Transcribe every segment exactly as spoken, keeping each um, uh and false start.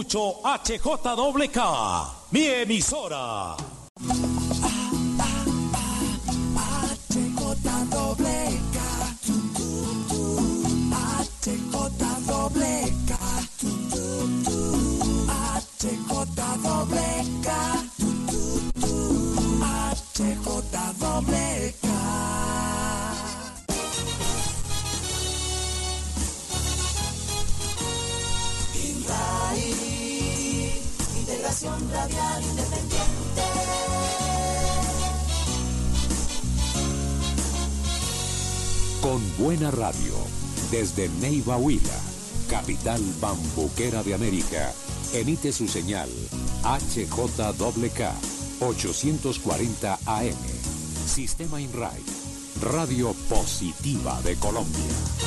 escucho H J K, mi emisora. Integración radial independiente. Con buena radio, desde Neiva Huila, capital bambuquera de América, emite su señal H J K ochocientos cuarenta A M, Sistema INRAI, Radio Positiva de Colombia.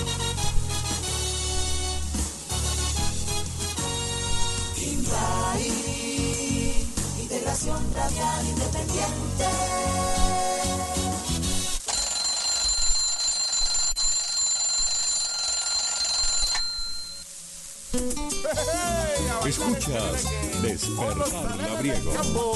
INRAI, Integración Radial Independiente. Escuchas Despertar Labriego.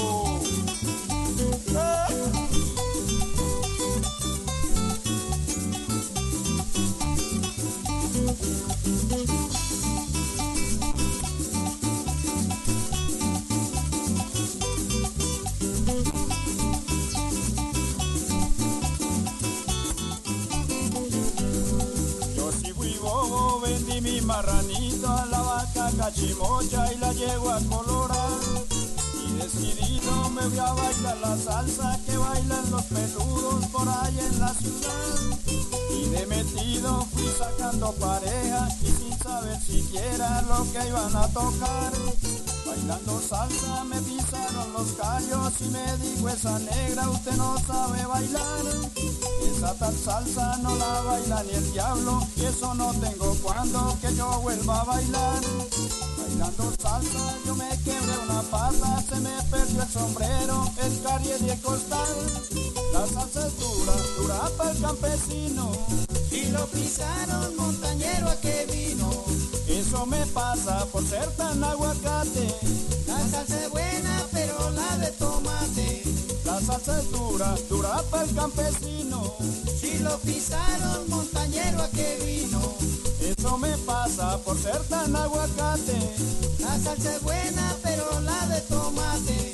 Yo sí fui bobo, vendí mi marranito a la vaca cachimocha y la llevo a colorar. Y decidido me voy a bailar la salsa que bailan los peludos por ahí en la ciudad. Y de metido fui sacando pareja y sin saber siquiera lo que iban a tocar. Bailando salsa me pisaron los callos y me dijo: esa negra usted no sabe bailar. Esa tal salsa no la baila ni el diablo y eso no tengo cuando que yo vuelva a bailar. Bailando salsa yo me quebré una pata, se me perdió el sombrero, el carriel y el costal. La salsa es dura, dura para el campesino y lo pisaron montañero a que vino. Eso me pasa por ser tan aguacate. La salsa es buena pero la de tomate. La salsa es dura, dura para el campesino. Si lo pisaron montañero a que vino. Eso me pasa por ser tan aguacate. La salsa es buena pero la de tomate.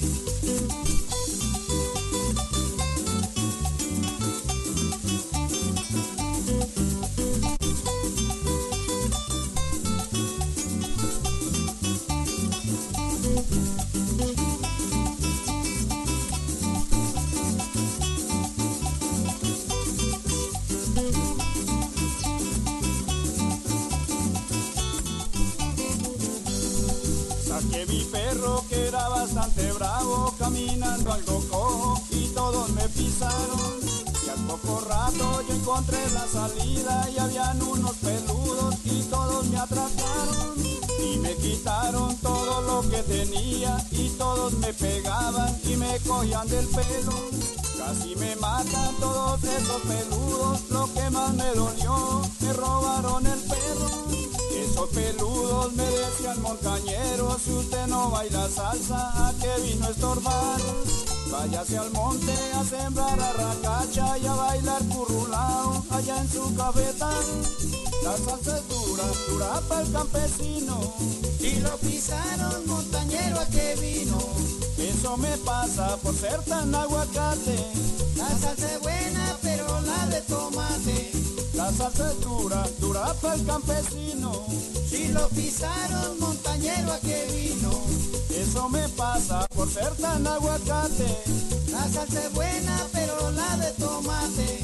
Saqué mi perro que era bastante bravo, caminando algo cojo y todos me pisaron. Y al poco rato yo encontré la salida y habían unos peludos y todos me atracaron. Y me quitaron todo lo que tenía y todos me pegaban y me cogían del pelo. Casi me matan todos esos peludos, lo que más me dolió, me robaron el perro. Esos peludos me decían: montañero, si usted no baila salsa, ¿a qué vino a estorbar? Váyase al monte a sembrar arracacha y a bailar currulao allá en su cafetal. La salsa es dura, dura para el campesino y lo pisaron montañero a que vino. Eso me pasa por ser tan aguacate. La salsa es buena pero la de tomate. La salsa es dura, dura para el campesino. Si lo pisaron montañero a que vino. Eso me pasa por ser tan aguacate. La salsa es buena pero la de tomate.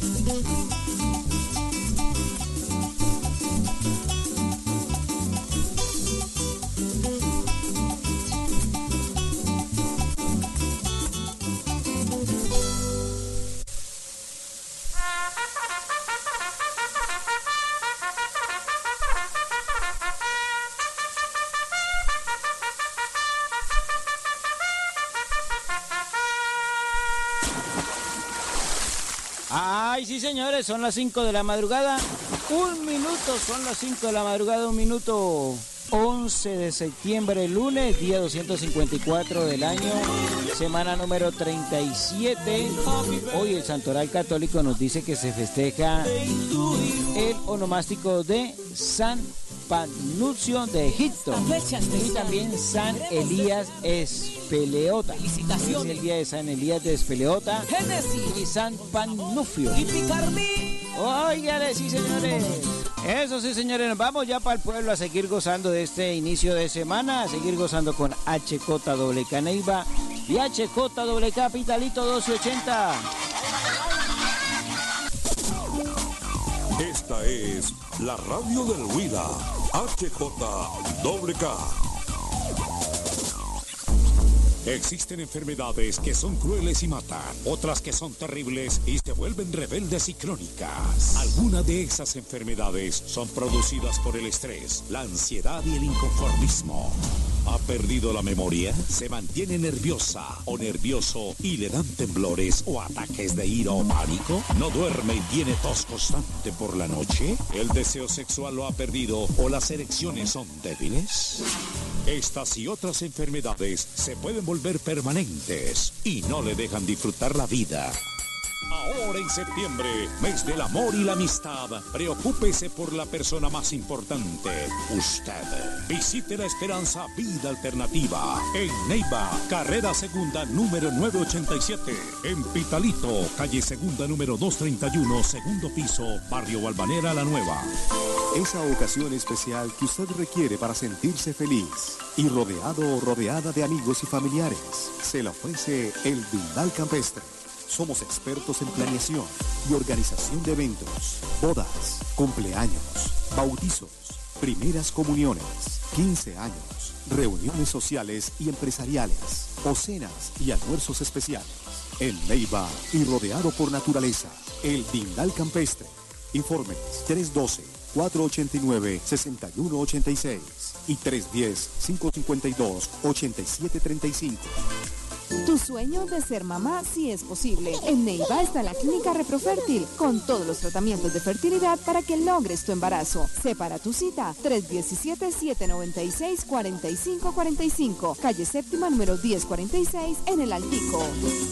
Ay, sí, señores, son las cinco de la madrugada. Un minuto, son las cinco de la madrugada, un minuto. once de septiembre, lunes, día doscientos cincuenta y cuatro del año, semana número treinta y siete. Hoy el Santoral Católico nos dice que se festeja el onomástico de San Panucio de Egipto y también San Elías Espeleota. Es el día de San Elías de Espeleota y San Panufio. Óigale, sí, señores. Eso sí, señores, nos vamos ya para el pueblo a seguir gozando de este inicio de semana, a seguir gozando con H J W K Neiva y H J W K Capitalito doce ochenta. Esta es la radio del Huila, H J W K. Existen enfermedades que son crueles y matan, otras que son terribles y se vuelven rebeldes y crónicas. Algunas de esas enfermedades son producidas por el estrés, la ansiedad y el inconformismo. ¿Ha perdido la memoria? ¿Se mantiene nerviosa o nervioso y le dan temblores o ataques de ira o pánico? ¿No duerme y tiene tos constante por la noche? ¿El deseo sexual lo ha perdido o las erecciones son débiles? Estas y otras enfermedades se pueden volver permanentes y no le dejan disfrutar la vida. Ahora en septiembre, mes del amor y la amistad, preocúpese por la persona más importante, usted. Visite la Esperanza Vida Alternativa en Neiva, carrera segunda número novecientos ochenta y siete. En Pitalito, calle segunda número doscientos treinta y uno, segundo piso, barrio Balvanera La Nueva. Esa ocasión especial que usted requiere para sentirse feliz y rodeado o rodeada de amigos y familiares, se le ofrece el Dindal Campestre. Somos expertos en planeación y organización de eventos, bodas, cumpleaños, bautizos, primeras comuniones, quince años, reuniones sociales y empresariales, o cenas y almuerzos especiales. En Neiva y rodeado por naturaleza, el Dindal Campestre. Informes tres uno dos, cuatro ocho nueve, seis uno ocho seis y tres uno cero, cinco cinco dos, ocho siete tres cinco. Tu sueño de ser mamá sí es posible. En Neiva está la clínica Reprofértil, con todos los tratamientos de fertilidad para que logres tu embarazo. Separa tu cita, tres uno siete, siete nueve seis, cuatro cinco cuatro cinco, calle séptima número diez cuarenta y seis en El Altico.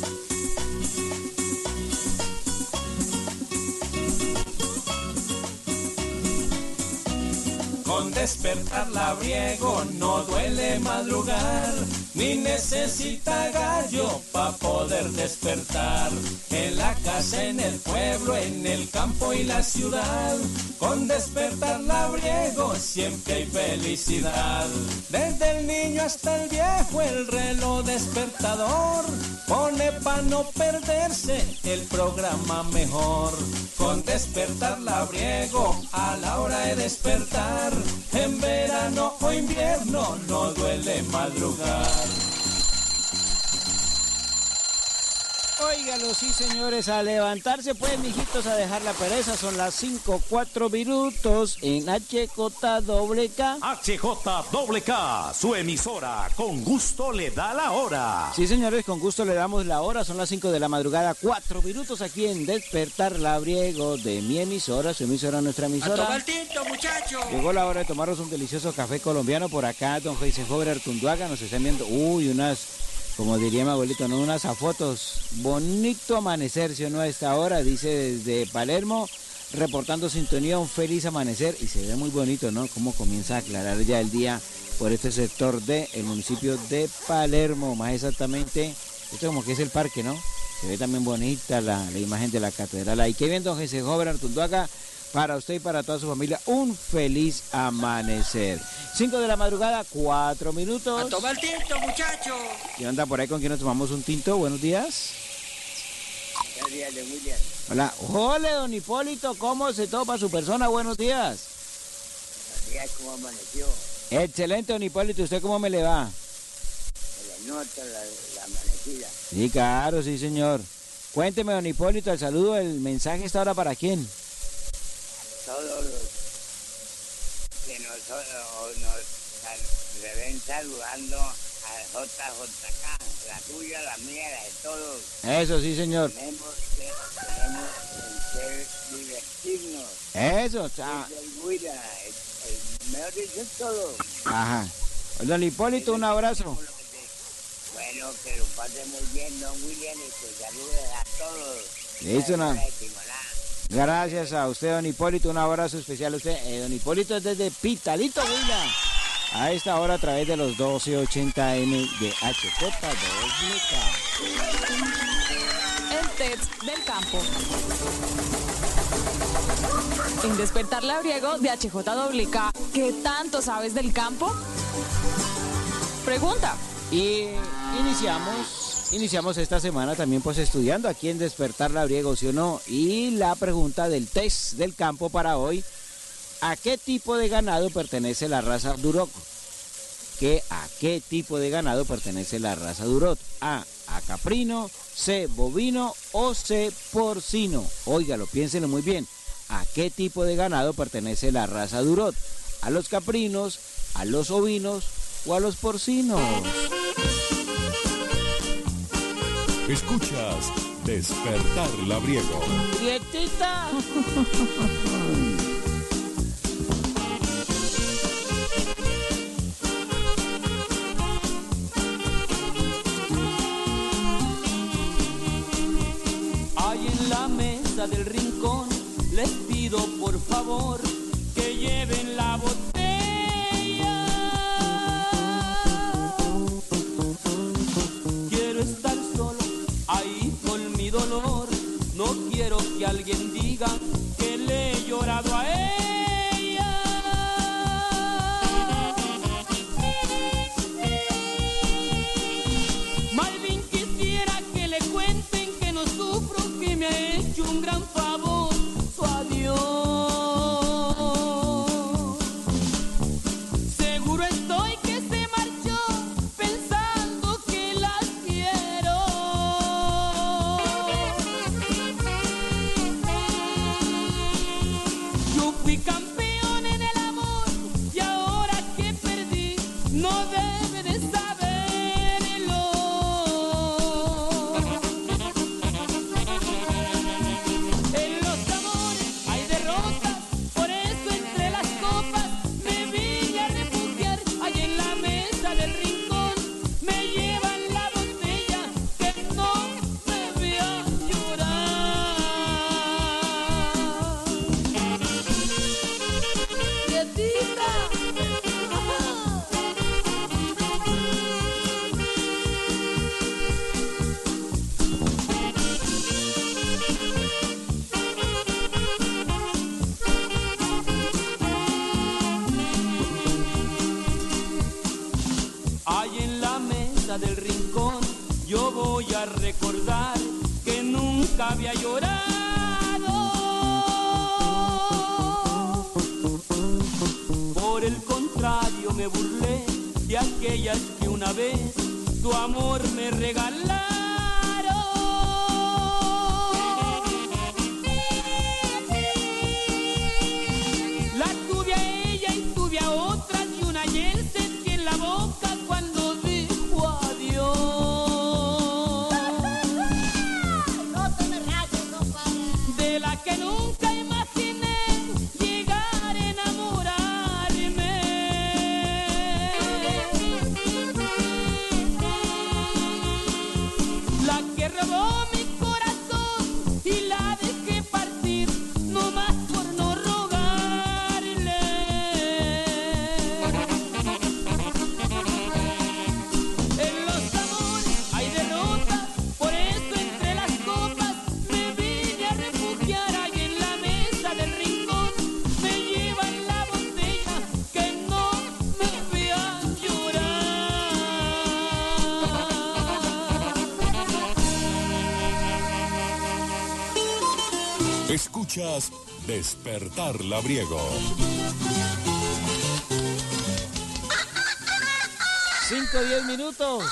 Con despertar labriego no duele madrugar, ni necesita gallo pa' poder despertar. En la casa, en el pueblo, en el campo y la ciudad, con despertar labriego siempre hay felicidad. Desde el niño hasta el viejo el reloj despertador pone pa' no perderse el programa mejor. Con despertar labriego a la hora de despertar, en verano o invierno no duele madrugar. Óigalo, sí, señores, a levantarse pues, mijitos, a dejar la pereza. Son las cinco, cuatro minutos en H J W K. H J W K, su emisora, con gusto le da la hora. Sí, señores, con gusto le damos la hora. Son las cinco de la madrugada, cuatro minutos aquí en Despertar Labriego de mi emisora, su emisora, nuestra emisora. ¡A tomar tinto, muchachos! Llegó la hora de tomarnos un delicioso café colombiano. Por acá, don Heisenhower Artunduaga, nos están viendo, uy, unas, como diría mi abuelito, ¿no? Unas a fotos. Bonito amanecer, ¿sí o no? A esta hora, dice desde Palermo, reportando sintonía, un feliz amanecer. Y se ve muy bonito, ¿no? Cómo comienza a aclarar ya el día por este sector del municipio de Palermo. Más exactamente, esto como que es el parque, ¿no? Se ve también bonita la, la imagen de la catedral ahí. Qué bien, don Heisenhower Artunduaga. Para usted y para toda su familia, un feliz amanecer. cinco de la madrugada, cuatro minutos. ¡A tomar tinto, muchachos! ¿Quién anda por ahí con quién nos tomamos un tinto? Buenos días. Buenos días, de William. Hola. Hola, don Hipólito, ¿cómo se topa su persona? Buenos días. Buenos días, ¿cómo amaneció? Excelente, don Hipólito, ¿usted cómo me le va? Se le nota la, la amanecida. Sí, claro, sí, señor. Cuénteme, don Hipólito, el saludo, el mensaje está ahora para quién. Todos los que nos, nos, nos ven saludando a J J K, la tuya, la mía, la de todos. Eso sí, señor. Tenemos que, tenemos que divertirnos. Eso, está. Desde el Huila, el, el mejor dicho, todo. Ajá. Don Hipólito, un abrazo. Bueno, que lo pase muy bien, don William, y que saludes a todos. Listo, no. Gracias a usted, don Hipólito, un abrazo especial a usted. Eh, don Hipólito es desde Pitalito, Huila. A esta hora a través de los doce ochenta eme de H J dos K. El test del campo. En Despertar Labriego de H J W K, ¿qué tanto sabes del campo? Pregunta. Y iniciamos, iniciamos esta semana también pues estudiando aquí en Despertar Labriego, ¿sí o no? Y la pregunta del test del campo para hoy, ¿a qué tipo de ganado pertenece la raza Duroc? ¿Qué, ¿A qué tipo de ganado pertenece la raza Duroc? A, a caprino, C, bovino o C, porcino. Óigalo, piénsenlo muy bien. ¿A qué tipo de ganado pertenece la raza Duroc? ¿A los caprinos, a los ovinos o a los porcinos? Escuchas Despertar Labriego. ¡Quietita! Ahí en la mesa del rincón les pido por favor que lleven la botella. Quiero estar solo ahí con mi dolor. No quiero que alguien diga que le he llorado a ella. Malvin quisiera que le cuenten que no sufro, que me ha hecho un gran favor su adiós. Seguro estoy que se marchó pensando que la quiero. Yo fui campeón en el amor y ahora que perdí no debe de saberlo. En los amores hay derrotas, por eso entre las copas me vine a refugiar. Allá en la mesa del rincón me llevan la botella que no me vea llorar. ¡Quietita! Ahí en la mesa del rincón yo voy a recordar que nunca había llorado. Por el contrario me burlé de aquellas que una vez tu amor me regalaron. La tuve a ella y tuve a otras y una ayer sentí en la boca cuando dijo adiós. No te me rayes, compadre. De la que nunca imaginé llegar a enamorarme. La que robó mi corazón y la dejé partir nomás por no rogarle. En los amores hay derrotas, por eso entre las copas me vine a refugiar. Ahí en la mesa del rincón me llevan la botella que no me vean llorar. Escuchas Despertar Labriego. cinco diez minutos.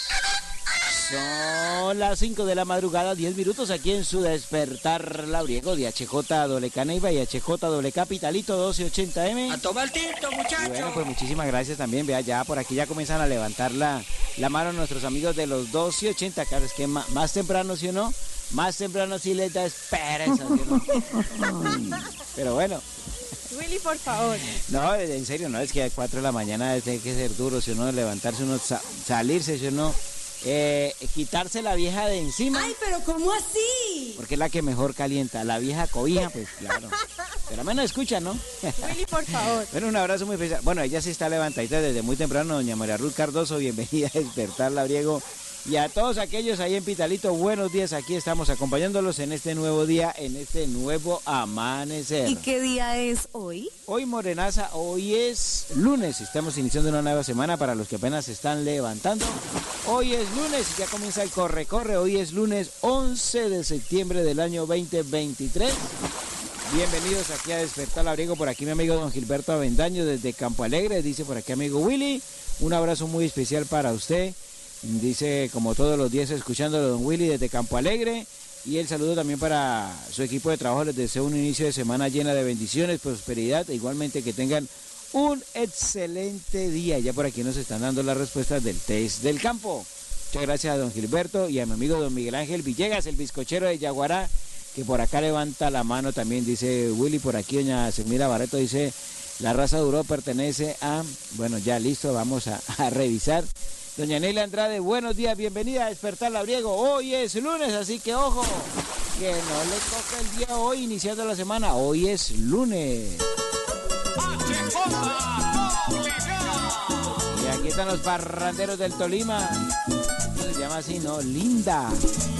Son las cinco de la madrugada, diez minutos aquí en su Despertar Labriego de H J W K Neiva y H J W K Capitalito doce ochenta eme. A tomar tinto, Y muchachos. bueno, pues muchísimas gracias también. Vea, ya por aquí ya comienzan a levantar la, la mano nuestros amigos de los doce ochenta. Claro, es que ma- más temprano, ¿sí o no? Más temprano sí les da pereza, ¿sí o no? Pero bueno, Willy, por favor. No, en serio, no, es que a cuatro de la mañana tiene que ser duro, si uno levantarse, uno sa- salirse, si uno eh, quitarse la vieja de encima. Ay, pero ¿cómo así? Porque es la que mejor calienta, la vieja cobija, pues claro. Pero al menos escucha, ¿no? Willy, por favor. Bueno, un abrazo muy especial. Bueno, ella sí está levantadita desde muy temprano, doña María Ruth Cardoso, bienvenida a Despertar Labriego. Y a todos aquellos ahí en Pitalito, buenos días, aquí estamos acompañándolos en este nuevo día, en este nuevo amanecer. ¿Y qué día es hoy? Hoy, Morenaza, hoy es lunes, estamos iniciando una nueva semana para los que apenas se están levantando. Hoy es lunes y ya comienza el corre-corre, hoy es lunes once de septiembre del año veinte veintitrés. Bienvenidos aquí a Despertar Labriego, por aquí mi amigo don Gilberto Avendaño desde Campo Alegre, dice por aquí amigo Willy, un abrazo muy especial para usted. Dice, como todos los días, escuchándolo don Willy desde Campo Alegre. Y el saludo también para su equipo de trabajo. Les deseo un inicio de semana llena de bendiciones, prosperidad. E igualmente que tengan un excelente día. Ya por aquí nos están dando las respuestas del test del campo. Muchas gracias a don Gilberto y a mi amigo don Miguel Ángel Villegas, el bizcochero de Yaguará, que por acá levanta la mano también. Dice Willy, por aquí doña Semira Barreto dice, la raza Duro pertenece a... Bueno, ya listo, vamos a, a revisar. Doña Neila Andrade, buenos días, bienvenida a Despertar Labriego. Hoy es lunes, así que ojo, que no le toca el día hoy iniciando la semana. Hoy es lunes. Y aquí están los parranderos del Tolima. Se llama así, ¿no? Linda.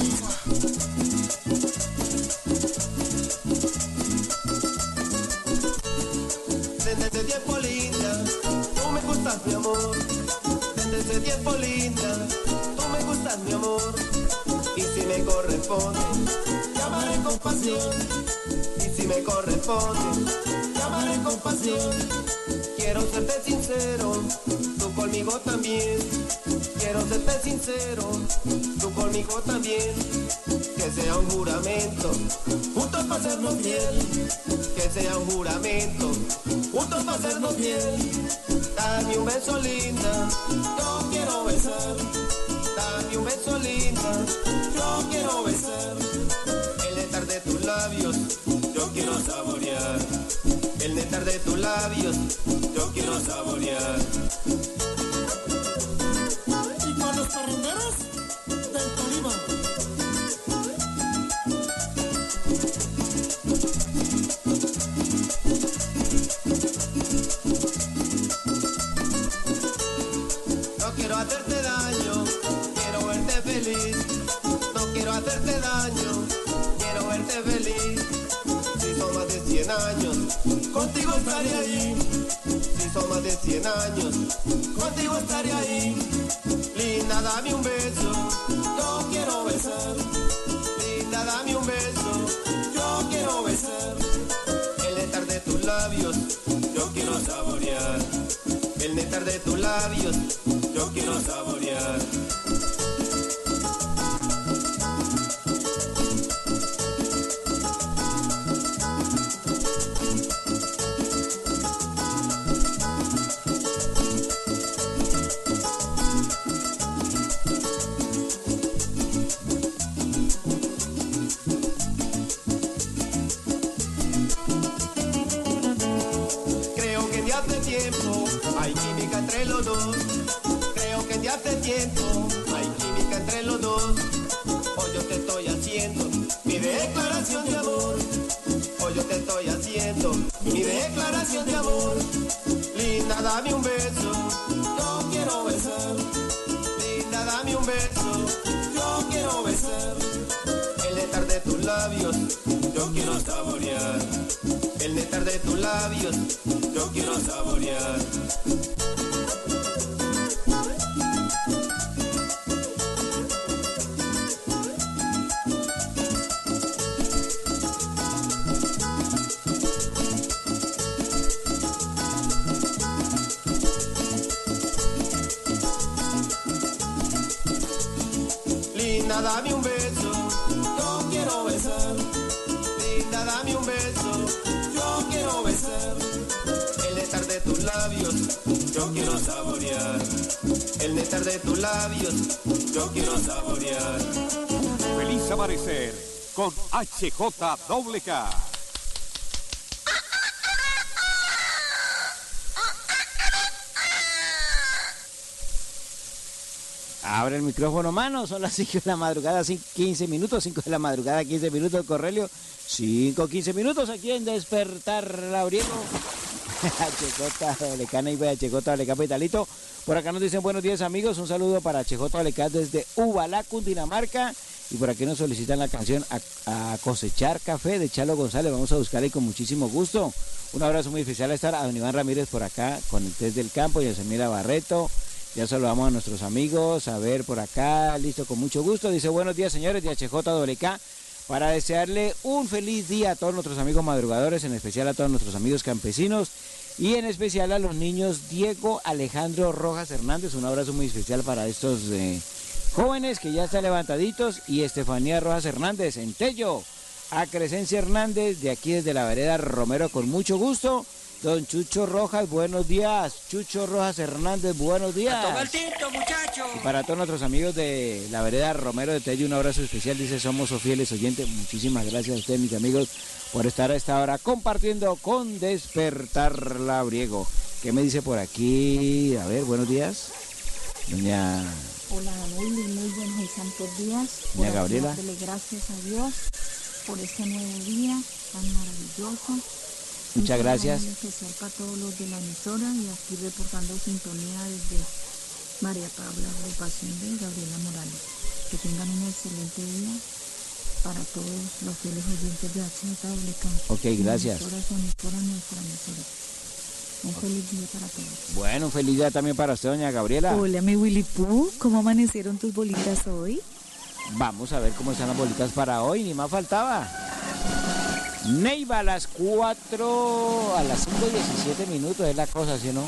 Desde ese tiempo linda, tú me gustas mi amor. Desde ese tiempo linda, tú me gustas mi amor. Y si me corresponde, te amaré con pasión. Y si me corresponde, te amaré con pasión. Quiero serte sincero, tú conmigo también. Quiero serte sincero, tú conmigo también. Que sea un juramento, juntos para hacernos fiel. Que sea un juramento, juntos para hacernos fiel. Dame un beso linda, yo quiero besar. Dame un beso linda, yo quiero besar. El néctar de tus labios, yo quiero saborear. El néctar de tus labios, yo quiero saborear. Y con los parranderos del Tolima. No quiero hacerte daño, quiero verte feliz. No quiero hacerte daño, quiero verte feliz. Si son más de cien años, contigo estaré ahí. Si son más de cien años, contigo estaré ahí. Linda, dame un beso, yo quiero besar. Linda, dame un beso, yo quiero besar. El néctar de tus labios, yo quiero saborear. El néctar de tus labios, yo quiero saborear. Creo que de hace tiempo hay química entre los dos. Creo que de hace tiempo hay química entre los dos. Hoy yo te estoy haciendo mi declaración de amor. Hoy yo te estoy haciendo mi declaración de amor. Linda, dame un beso, yo quiero besar. Linda, dame un beso, yo quiero besar. El néctar de tus labios, yo quiero saborear. El néctar de tus labios, yo quiero saborear. Linda, dame un beso, yo quiero besar. Linda, dame un beso, yo quiero besar. El néctar de tus labios, yo quiero saborear. El néctar de tus labios, yo quiero saborear. Feliz amanecer con H J K. Abre el micrófono, mano. Son las cinco de la madrugada, quince minutos. cinco de la madrugada, quince minutos, Correlio. cinco, quince minutos aquí en Despertar Labriego. Checota, Olecana y vea Checota, Olecá, Vitalito. Por acá nos dicen buenos días, amigos. Un saludo para Checota, Olecá desde Ubalá, Cundinamarca. Y por aquí nos solicitan la canción a, a Cosechar Café de Chalo González. Vamos a buscarla y con muchísimo gusto. Un abrazo muy especial a estar a don Iván Ramírez por acá con el test del campo y a Semira Barreto. Ya saludamos a nuestros amigos. A ver por acá, listo, con mucho gusto. Dice buenos días, señores de H J W K. Para desearle un feliz día a todos nuestros amigos madrugadores, en especial a todos nuestros amigos campesinos y en especial a los niños Diego Alejandro Rojas Hernández. Un abrazo muy especial para estos eh, jóvenes que ya están levantaditos y Estefanía Rojas Hernández en Tello. A Crescencia Hernández de aquí desde la vereda Romero con mucho gusto. Don Chucho Rojas, buenos días. Chucho Rojas Hernández, buenos días. A tomar tinto, muchacho. Y para todos nuestros amigos de la vereda Romero de Tello, un abrazo especial. Dice, somos sus fieles oyentes. Muchísimas gracias a ustedes, mis amigos, por estar a esta hora compartiendo con Despertar Labriego. ¿Qué me dice por aquí? A ver, buenos días. Doña... Hola, muy, muy buenos y santos días. Doña Gabriela. Darle gracias a Dios por este nuevo día tan maravilloso. Muchas gracias. Un especial para todos los de la emisora y aquí reportando sintonía desde María Pabla, agrupación de Gabriela Morales. Que tengan un excelente día para todos los fieles oyentes de H J W K. Ok, gracias. Emisora, su emisora, nuestra emisora. Un feliz día para todos. Bueno, un feliz día también para usted, doña Gabriela. Hola, mi Willy Pooh. ¿Cómo amanecieron tus bolitas hoy? Vamos a ver cómo están las bolitas para hoy, ni más faltaba. Neiva a las cuatro, a las cinco y diecisiete minutos es la cosa, ¿sí o no?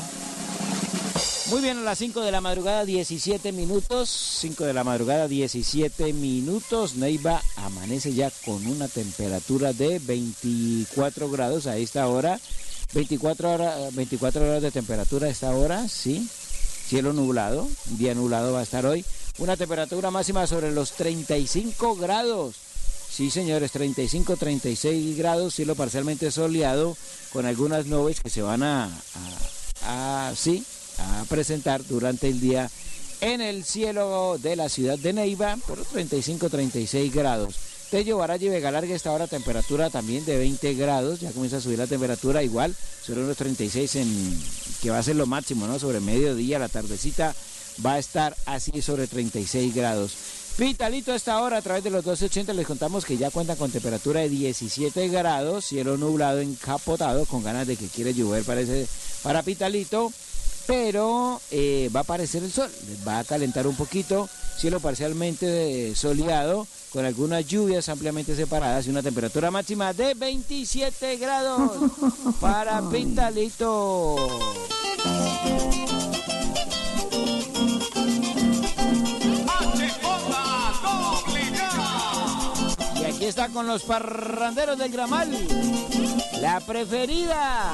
Muy bien, a las cinco de la madrugada, diecisiete minutos, cinco de la madrugada, diecisiete minutos, Neiva amanece ya con una temperatura de veinticuatro grados a esta hora, veinticuatro horas, veinticuatro horas de temperatura a esta hora, sí, cielo nublado, un día nublado va a estar hoy, una temperatura máxima sobre los treinta y cinco grados. Sí, señores, treinta y cinco, treinta y seis grados, cielo parcialmente soleado, con algunas nubes que se van a, a, a, sí, a presentar durante el día en el cielo de la ciudad de Neiva por treinta y cinco, treinta y seis grados. Tello, Baraya y Vega Larga, esta hora temperatura también de veinte grados, ya comienza a subir la temperatura igual, sobre unos treinta y seis, en, que va a ser lo máximo, ¿no? Sobre mediodía, la tardecita va a estar así sobre treinta y seis grados. Vitalito, a esta hora a través de los doce ochenta les contamos que ya cuentan con temperatura de diecisiete grados, cielo nublado encapotado, con ganas de que quiere llover parece para Vitalito, pero eh, va a aparecer el sol, va a calentar un poquito, cielo parcialmente soleado, con algunas lluvias ampliamente separadas y una temperatura máxima de veintisiete grados para Vitalito. Y está con los parranderos del Gramal, la preferida.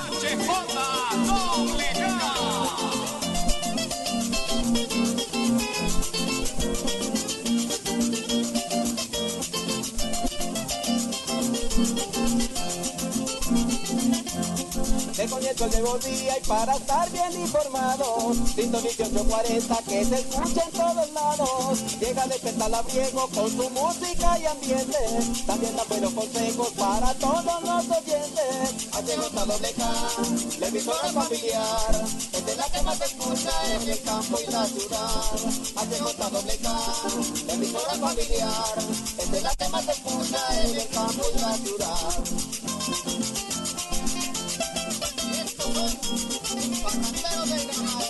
Te comienzo el nuevo día y para estar bien informado, sintonice ocho cuarenta que se escucha en todos lados. Llega a Despertar Labriego con su música y ambiente, también da buenos consejos para todos los oyentes. H J W K, la emisora familiar, es de la que más se escucha en el campo y la ciudad. H J W K, la emisora familiar, es de la que más se escucha en el campo y la ciudad. Parranderos del Gramal.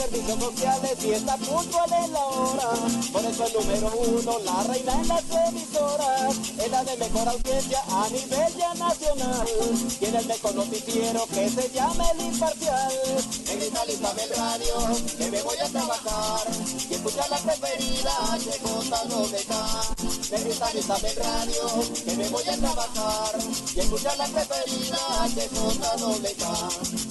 servicios sociales y está puntual en la hora. Por eso el número uno, la reina en las emisoras, es la de mejor audiencia a nivel ya nacional. Tiene el mejor noticiero que se llama El Imparcial. Negrita, alístame el radio, que me voy a trabajar, y escuchar la preferida, H J W K. Negrita, alístame el radio, que me voy a trabajar, y escuchar la preferida, H J W K.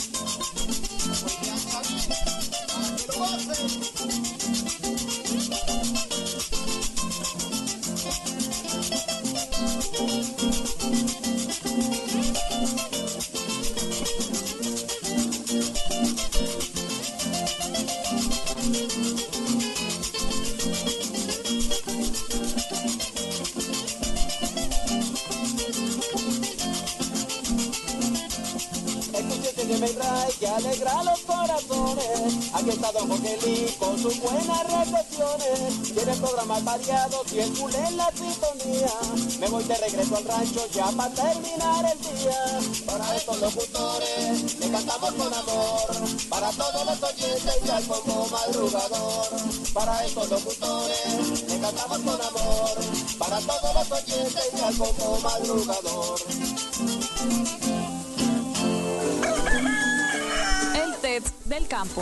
Que alegra los corazones. Aquí está Don Jorge Lee con sus buenas reflexiones. Tiene programas variados y el cool en la sintonía. Me voy de regreso al rancho ya para terminar el día. Para estos locutores le cantamos con amor. Para todos los oyentes y al poco madrugador. Para estos locutores le cantamos con amor. Para todos los oyentes y al poco madrugador. Del campo.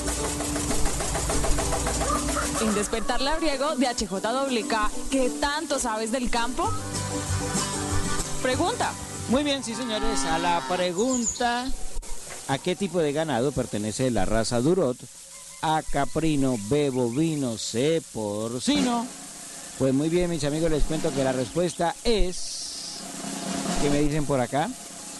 En Despertar Labriego de H J W K, ¿qué tanto sabes del campo? Pregunta. Muy bien, sí señores, a la pregunta ¿a qué tipo de ganado pertenece la raza Durot? A caprino, B bovino, C porcino. Pues muy bien, mis amigos, les cuento que la respuesta es... ¿Qué me dicen por acá?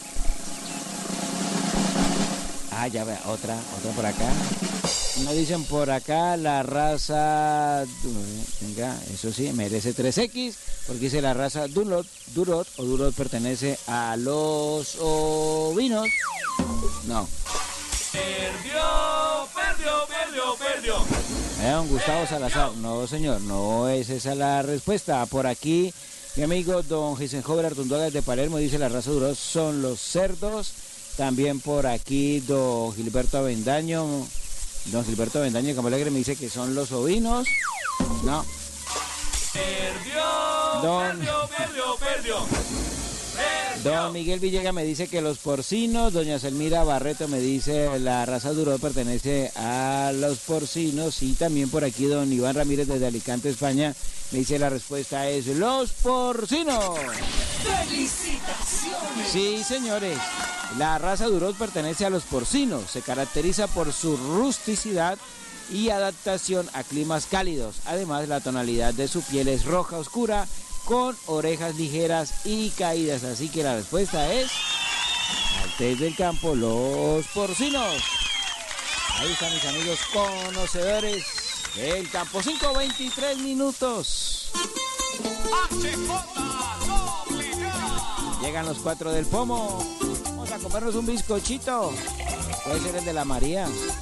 Ah, ya ve, otra, otra por acá. Nos dicen por acá la raza, venga, eso sí, merece tres equis, porque dice la raza Durot, Durot o Durot pertenece a los ovinos. No. Perdió, perdió, perdió, perdió. Eh, don Gustavo Salazar, no señor, no es esa la respuesta. Por aquí, mi amigo don Heisenhower Artunduaga de Palermo dice la raza Durot son los cerdos. También por aquí don Gilberto Avendaño, don Gilberto Avendaño de Campo Alegre me dice que son los ovinos. No. Perdió, don, perdió, perdió, perdió. Don Miguel Villegas me dice que los porcinos. Doña Selmira Barreto me dice la raza Durot pertenece a los porcinos. Y también por aquí don Iván Ramírez desde Alicante, España, me dice la respuesta es los porcinos. ¡Felicitaciones! Sí, señores. La raza Durot pertenece a los porcinos. Se caracteriza por su rusticidad y adaptación a climas cálidos. Además, la tonalidad de su piel es roja oscura con orejas ligeras y caídas. Así que la respuesta es al test del campo, los porcinos. Ahí están mis amigos conocedores del campo. cinco veintitrés minutos. H J W K. Llegan los cuatro del pomo. Vamos a comernos un bizcochito. Puede ser el de la María.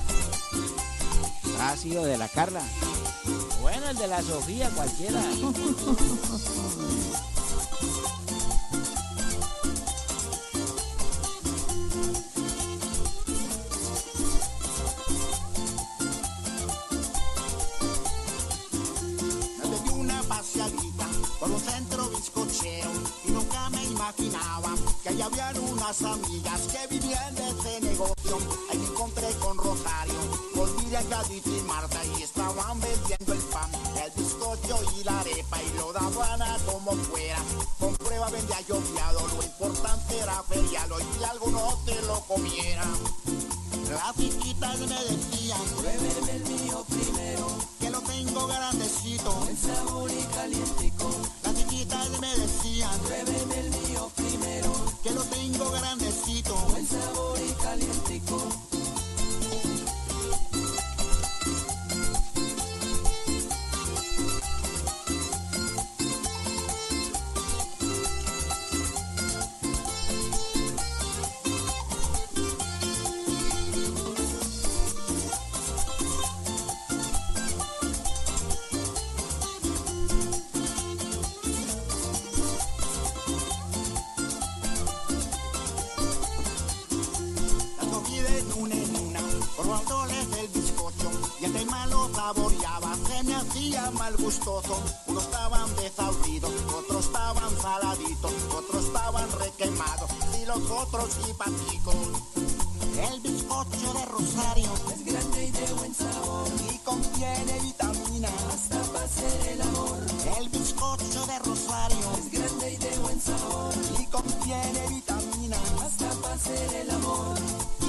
Ah, sí, o de la Carla. Bueno, el de la Sofía, cualquiera. Me di una paseadita por un centro bizcochero y nunca me imaginaba que allá habían unas amigas que vivían de ese negocio. Ahí me encontré con Rosario, con Miriam, Gadit y Marta, y estaban vendiendo el pan, el bizcocho y la arepa, y lo daban a como fuera. Con prueba vendía yo fiado, lo importante era ferialo y algo no te lo comiera. Las chiquitas me decían, pruébeme el mío primero, que lo tengo grandecito, buen sabor y calientico. Las chiquitas me decían, pruébeme el mío primero, que lo tengo grandecito, buen sabor y calientico. saboreaba, se me hacía mal gustoso. Unos estaban desabridos, otros estaban saladitos, otros estaban requemados y los otros simpaticos. El bizcocho de Rosario es grande y de buen sabor y contiene vitaminas hasta para hacer el amor. El bizcocho de Rosario es grande y de buen sabor y contiene vitaminas hasta para hacer el amor.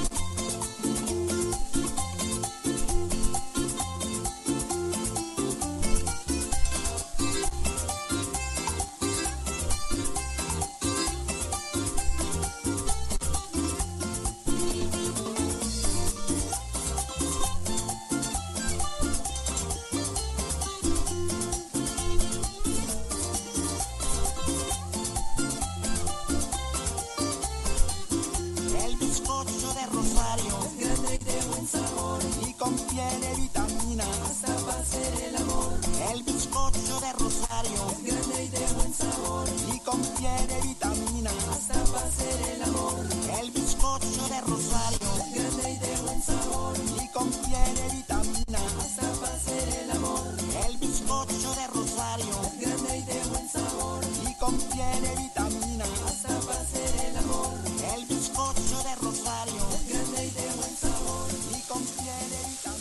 Contiene vitaminas hasta para hacer el amor. El bizcocho de Rosario es grande y de buen sabor y contiene vitaminas hasta para hacer el amor. El bizcocho de Rosario es grande y de buen sabor y contiene vitaminas hasta para hacer el amor. El bizcocho de Rosario es grande y de buen sabor y contiene vitaminas hasta para hacer el amor. El bizcocho de Rosario es grande y de buen sabor y contiene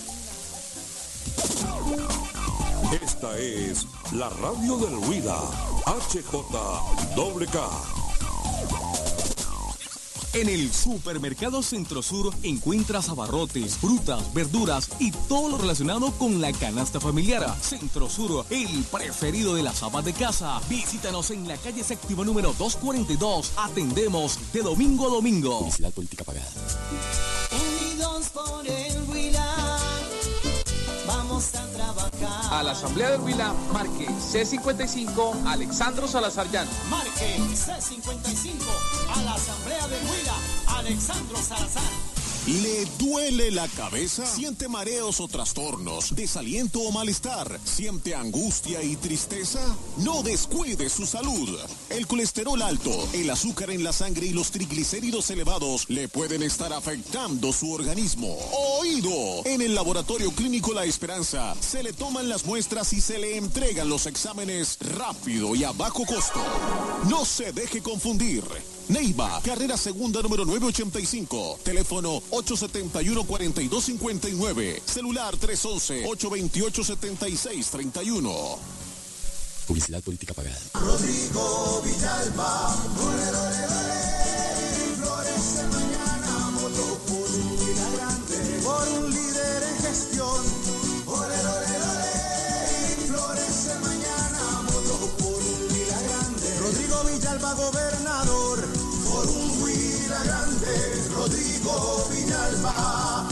Esta es la radio del Huila, H J K K. En el Supermercado Centro Sur encuentras abarrotes, frutas, verduras y todo lo relacionado con la canasta familiar. Centro Sur, el preferido de las amas de casa. Visítanos en la calle séptima número doscientos cuarenta y dos. Atendemos de domingo a domingo. Publicidad política pagada. Unidos por el Huila, vamos a trabajar. A la Asamblea del Huila, marque C cincuenta y cinco, Alexandro Salazar Llano. Marque C cincuenta y cinco a la Asamblea del Huila, Alexandro Salazar. ¿Le duele la cabeza? ¿Siente mareos o trastornos? ¿Desaliento o malestar? ¿Siente angustia y tristeza? No descuide su salud. El colesterol alto, el azúcar en la sangre y los triglicéridos elevados le pueden estar afectando su organismo. ¡Oído! En el Laboratorio Clínico La Esperanza se le toman las muestras y se le entregan los exámenes rápido y a bajo costo. No se deje confundir. Neiva, carrera segunda número novecientos ochenta y cinco, teléfono ocho siete uno, cuatro dos cinco nueve, celular tres once, ocho veintiocho, setenta y seis treinta y uno. Publicidad política pagada. Rodrigo Villalba, ole, ole, ole, florece mañana, voto por un Huila grande, por un líder en gestión. Ole, ole, ole, florece mañana, voto por un Huila grande. Rodrigo Villalba, gobernador, por un Huila grande. Rodrigo Villalba,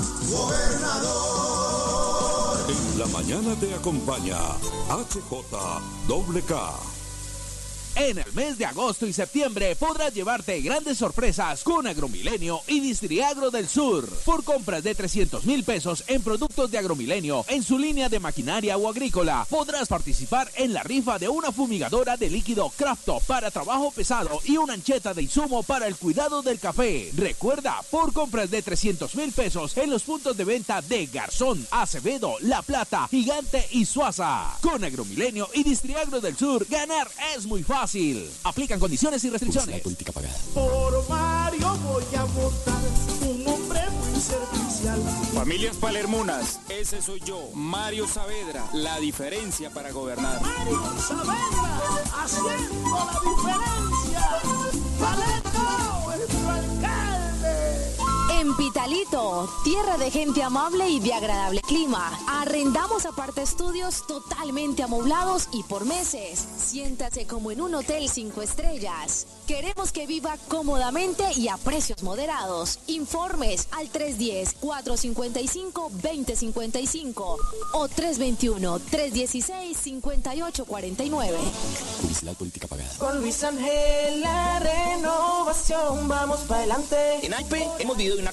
gobernador. En la mañana te acompaña H J K K. En el mes de agosto y septiembre podrás llevarte grandes sorpresas con Agromilenio y Distriagro del Sur. Por compras de trescientos mil pesos en productos de Agromilenio en su línea de maquinaria o agrícola, podrás participar en la rifa de una fumigadora de líquido Crafto para trabajo pesado y una ancheta de insumo para el cuidado del café. Recuerda, por compras de trescientos mil pesos en los puntos de venta de Garzón, Acevedo, La Plata, Gigante y Suaza. Con Agromilenio y Distriagro del Sur, ganar es muy fácil. Aplican condiciones y restricciones. Política pagada. Por Mario voy a votar, un hombre muy servicial. Familias palermunas, ese soy yo, Mario Saavedra, la diferencia para gobernar. Mario Saavedra, haciendo la diferencia. Palermo, nuestro alcalde. En Pitalito, tierra de gente amable y de agradable clima. Arrendamos aparte estudios totalmente amoblados y por meses. Siéntase como en un hotel cinco estrellas. Queremos que viva cómodamente y a precios moderados. Informes al tres uno cero, cuatro cinco cinco, dos cero cinco cinco o tres dos uno, tres uno seis, cinco ocho cuatro nueve. Publicidad política pagada. Con Luis Ángel, la renovación, vamos para adelante. En A I P hemos vivido una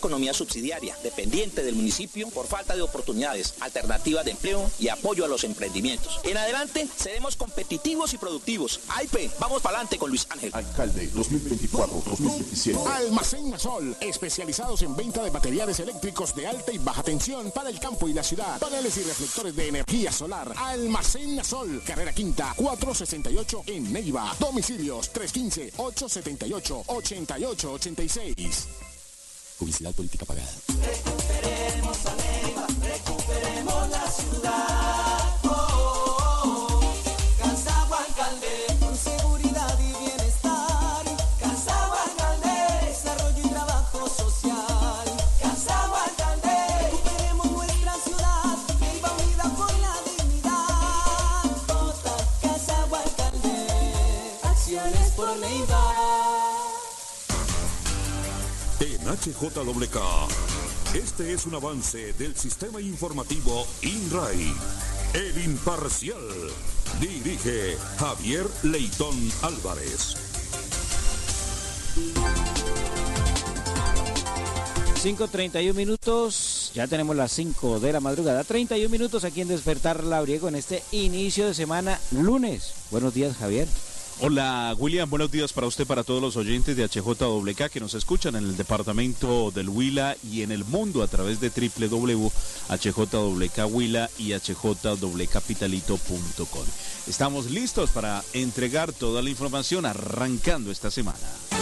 economía subsidiaria, dependiente del municipio por falta de oportunidades, alternativas de empleo y apoyo a los emprendimientos. En adelante seremos competitivos y productivos. A I P, vamos para adelante con Luis Ángel. Alcalde dos mil veinticuatro dos mil veintisiete. Almacén Nasol, especializados en venta de materiales eléctricos de alta y baja tensión para el campo y la ciudad. Paneles y reflectores de energía solar. Almacén Nasol, carrera quinta, cuatrocientos sesenta y ocho en Neiva. Domicilios tres uno cinco, ocho siete ocho, ocho ocho ocho seis. Publicidad política pagada. Recuperemos a Neiva, recuperemos la ciudad. Oh, oh, oh. Casagua Alcalde, con seguridad y bienestar. Casagua Alcalde, desarrollo y trabajo social. Casagua Alcalde, recuperemos nuestra ciudad. Neiva unida por la dignidad. Vota Casagua Alcalde, acciones por Neiva. En H J W K, este es un avance del sistema informativo INRAI. El Imparcial. Dirige Javier Leitón Álvarez. cinco treinta y uno minutos, ya tenemos las cinco de la madrugada, treinta y uno minutos aquí en Despertar Labriego en este inicio de semana, lunes. Buenos días, Javier. Hola William, buenos días para usted, para todos los oyentes de H J W K que nos escuchan en el departamento del Huila y en el mundo a través de doble u doble u doble u punto h j w k huila y h j w capitalito punto com. Estamos listos para entregar toda la información arrancando esta semana.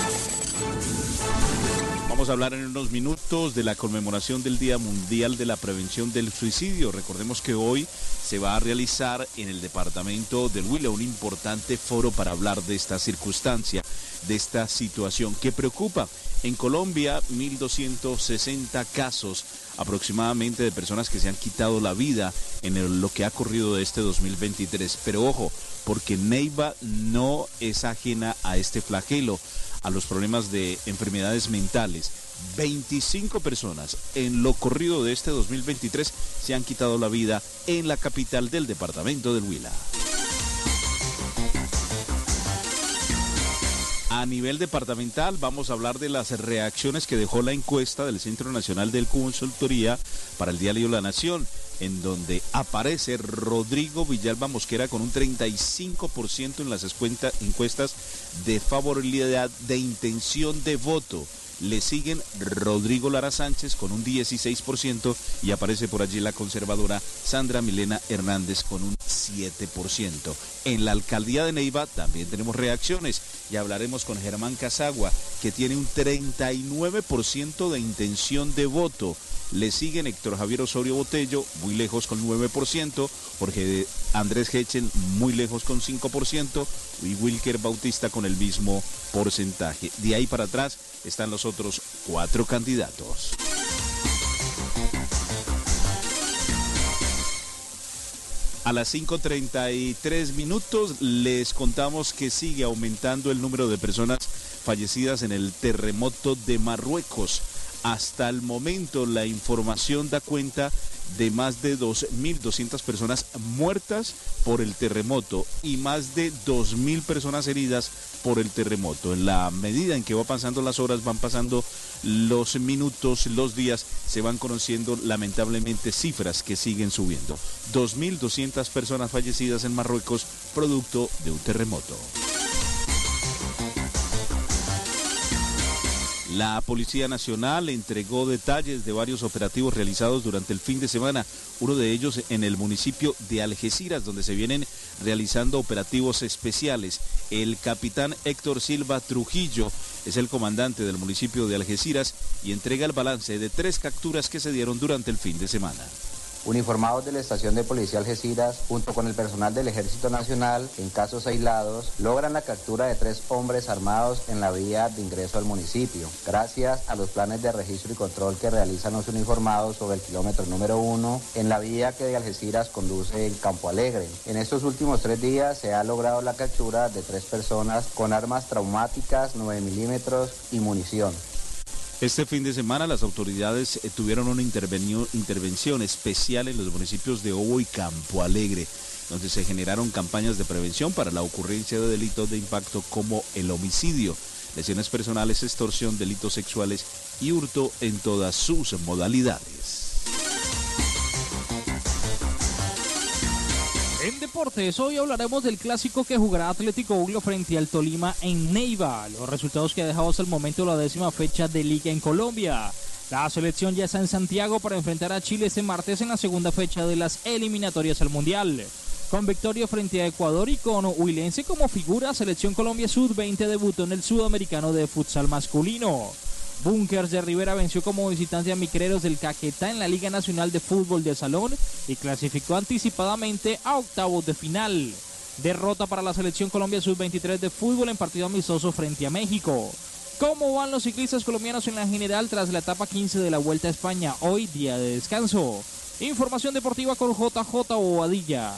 Vamos a hablar en unos minutos de la conmemoración del Día Mundial de la Prevención del Suicidio. Recordemos que hoy se va a realizar en el departamento del Huila un importante foro para hablar de esta circunstancia, de esta situación que preocupa. En Colombia, mil doscientos sesenta casos aproximadamente de personas que se han quitado la vida en el, lo que ha ocurrido de este dos mil veintitrés. Pero ojo, porque Neiva no es ajena a este flagelo, a los problemas de enfermedades mentales. veinticinco personas en lo corrido de este dos mil veintitrés se han quitado la vida en la capital del departamento del Huila. A nivel departamental vamos a hablar de las reacciones que dejó la encuesta del Centro Nacional de Consultoría para el Diario La Nación, en donde aparece Rodrigo Villalba Mosquera con un treinta y cinco por ciento en las encuestas de favorabilidad de intención de voto. Le siguen Rodrigo Lara Sánchez con un dieciséis por ciento y aparece por allí la conservadora Sandra Milena Hernández con un siete por ciento. En la alcaldía de Neiva también tenemos reacciones y hablaremos con Germán Casagua, que tiene un treinta y nueve por ciento de intención de voto. Le siguen Héctor Javier Osorio Botello, muy lejos con nueve por ciento, Jorge Andrés Hechen, muy lejos con cinco por ciento, y Wilker Bautista con el mismo porcentaje. De ahí para atrás están los otros cuatro candidatos. A las cinco treinta y tres minutos les contamos que sigue aumentando el número de personas fallecidas en el terremoto de Marruecos. Hasta el momento la información da cuenta de más de dos mil doscientas personas muertas por el terremoto y más de dos mil personas heridas por el terremoto. En la medida en que va pasando las horas, van pasando los minutos, los días, se van conociendo lamentablemente cifras que siguen subiendo. dos mil doscientas personas fallecidas en Marruecos producto de un terremoto. La Policía Nacional entregó detalles de varios operativos realizados durante el fin de semana, uno de ellos en el municipio de Algeciras, donde se vienen realizando operativos especiales. El capitán Héctor Silva Trujillo es el comandante del municipio de Algeciras y entrega el balance de tres capturas que se dieron durante el fin de semana. Uniformados de la estación de policía Algeciras, junto con el personal del Ejército Nacional, en casos aislados, logran la captura de tres hombres armados en la vía de ingreso al municipio, gracias a los planes de registro y control que realizan los uniformados sobre el kilómetro número uno, en la vía que de Algeciras conduce el Campo Alegre. En estos últimos tres días se ha logrado la captura de tres personas con armas traumáticas, nueve milímetros y munición. Este fin de semana las autoridades eh, tuvieron una intervención especial en los municipios de Obo y Campo Alegre, donde se generaron campañas de prevención para la ocurrencia de delitos de impacto como el homicidio, lesiones personales, extorsión, delitos sexuales y hurto en todas sus modalidades. En deportes, hoy hablaremos del clásico que jugará Atlético Huila frente al Tolima en Neiva, los resultados que ha dejado hasta el momento la décima fecha de Liga en Colombia. La selección ya está en Santiago para enfrentar a Chile este martes en la segunda fecha de las eliminatorias al Mundial. Con victoria frente a Ecuador y con huilense como figura, Selección Colombia sub veinte debutó en el Sudamericano de Futsal Masculino. Bunkers de Rivera venció como visitante a Micreros del Caquetá en la Liga Nacional de Fútbol de Salón y clasificó anticipadamente a octavos de final. Derrota para la Selección Colombia sub veintitrés de fútbol en partido amistoso frente a México. ¿Cómo van los ciclistas colombianos en la general tras la etapa quince de la Vuelta a España? Hoy día de descanso. Información deportiva con J J Bobadilla.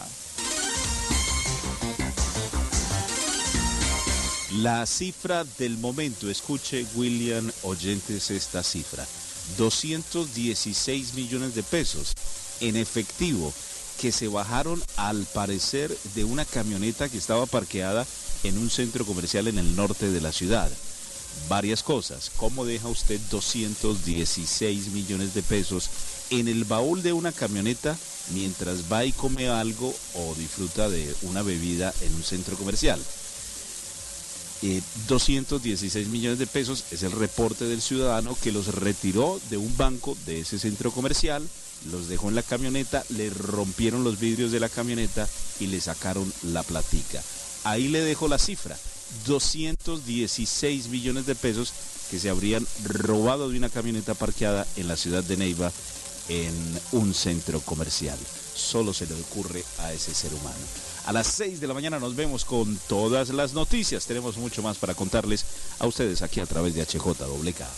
La cifra del momento, escuche William oyentes esta cifra, doscientos dieciséis millones de pesos en efectivo que se bajaron al parecer de una camioneta que estaba parqueada en un centro comercial en el norte de la ciudad. Varias cosas, ¿cómo deja usted doscientos dieciséis millones de pesos en el baúl de una camioneta mientras va y come algo o disfruta de una bebida en un centro comercial? Eh, doscientos dieciséis millones de pesos es el reporte del ciudadano que los retiró de un banco de ese centro comercial, los dejó en la camioneta, le rompieron los vidrios de la camioneta y le sacaron la platica. Ahí le dejo la cifra, doscientos dieciséis millones de pesos que se habrían robado de una camioneta parqueada en la ciudad de Neiva en un centro comercial. Solo se le ocurre a ese ser humano. A las seis de la mañana nos vemos con todas las noticias. Tenemos mucho más para contarles a ustedes aquí a través de H J W K.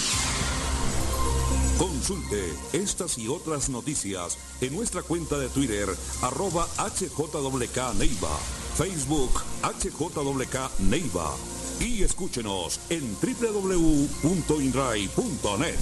Consulte estas y otras noticias en nuestra cuenta de Twitter, arroba H J W K Neiva, Facebook H J W K Neiva y escúchenos en doble u doble u doble u punto inray punto net.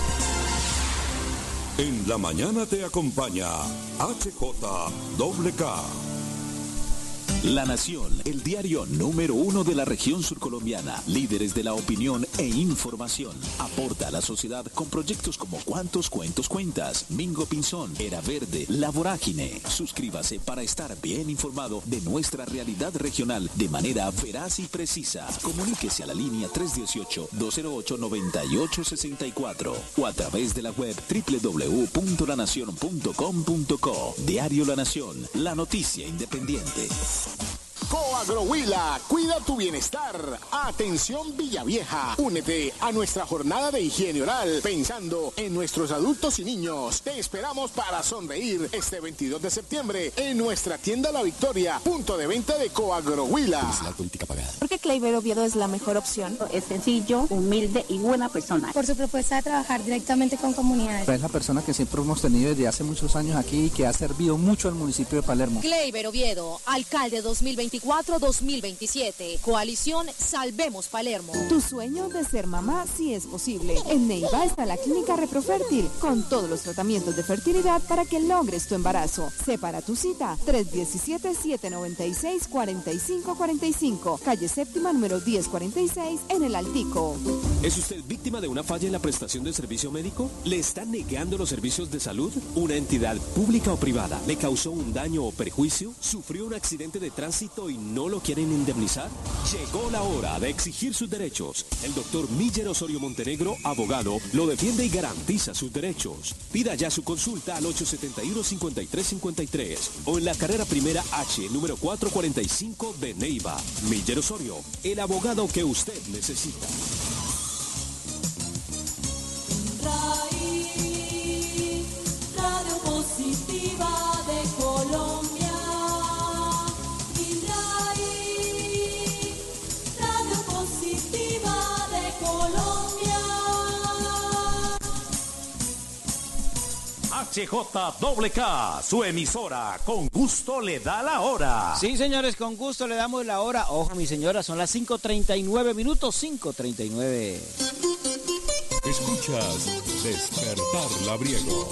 En la mañana te acompaña H J W K. La Nación, el diario número uno de la región surcolombiana, líderes de la opinión e información, aporta a la sociedad con proyectos como Cuántos Cuentos Cuentas, Mingo Pinzón, Era Verde, La Vorágine. Suscríbase para estar bien informado de nuestra realidad regional de manera veraz y precisa. Comuníquese a la línea tres uno ocho, dos cero ocho, nueve ocho seis cuatro o a través de la web doble u doble u doble u punto la nación punto com punto co. Diario La Nación, la noticia independiente. Coagrohuila, cuida tu bienestar. Atención Villavieja, únete a nuestra jornada de higiene oral pensando en nuestros adultos y niños. Te esperamos para sonreír este veintidós de septiembre en nuestra tienda La Victoria, punto de venta de Coagrohuila. Porque Kleiber Oviedo es la mejor opción. Es sencillo, humilde y buena persona. Por su propuesta de trabajar directamente con comunidades. Es la persona que siempre hemos tenido desde hace muchos años aquí y que ha servido mucho al municipio de Palermo. Kleiber Oviedo, alcalde dos mil veinticuatro a dos mil veintisiete. Coalición Salvemos Palermo. Tu sueño de ser mamá sí es posible. En Neiva está la clínica Reprofértil, con todos los tratamientos de fertilidad para que logres tu embarazo. Separa tu cita, tres uno siete, siete nueve seis, cuatro cinco cuatro cinco, calle séptima número diez cuarenta y seis en el Altico. ¿Es usted víctima de una falla en la prestación del servicio médico? ¿Le están negando los servicios de salud? ¿Una entidad pública o privada le causó un daño o perjuicio? ¿Sufrió un accidente de tránsito y no lo quieren indemnizar? Llegó la hora de exigir sus derechos. El doctor Miller Osorio Montenegro, abogado, lo defiende y garantiza sus derechos. Pida ya su consulta al ocho siete uno, cinco tres cinco tres o en la carrera primera H, número cuatrocientos cuarenta y cinco de Neiva. Miller Osorio, el abogado que usted necesita. Raíz, radio positiva de Colombia. Raíz, radio positiva de Colombia. H J W K, su emisora, con gusto le da la hora. Sí, señores, con gusto le damos la hora. Ojo, mi señora, son las cinco treinta y nueve minutos, cinco treinta y nueve. Escuchas Despertar Labriego.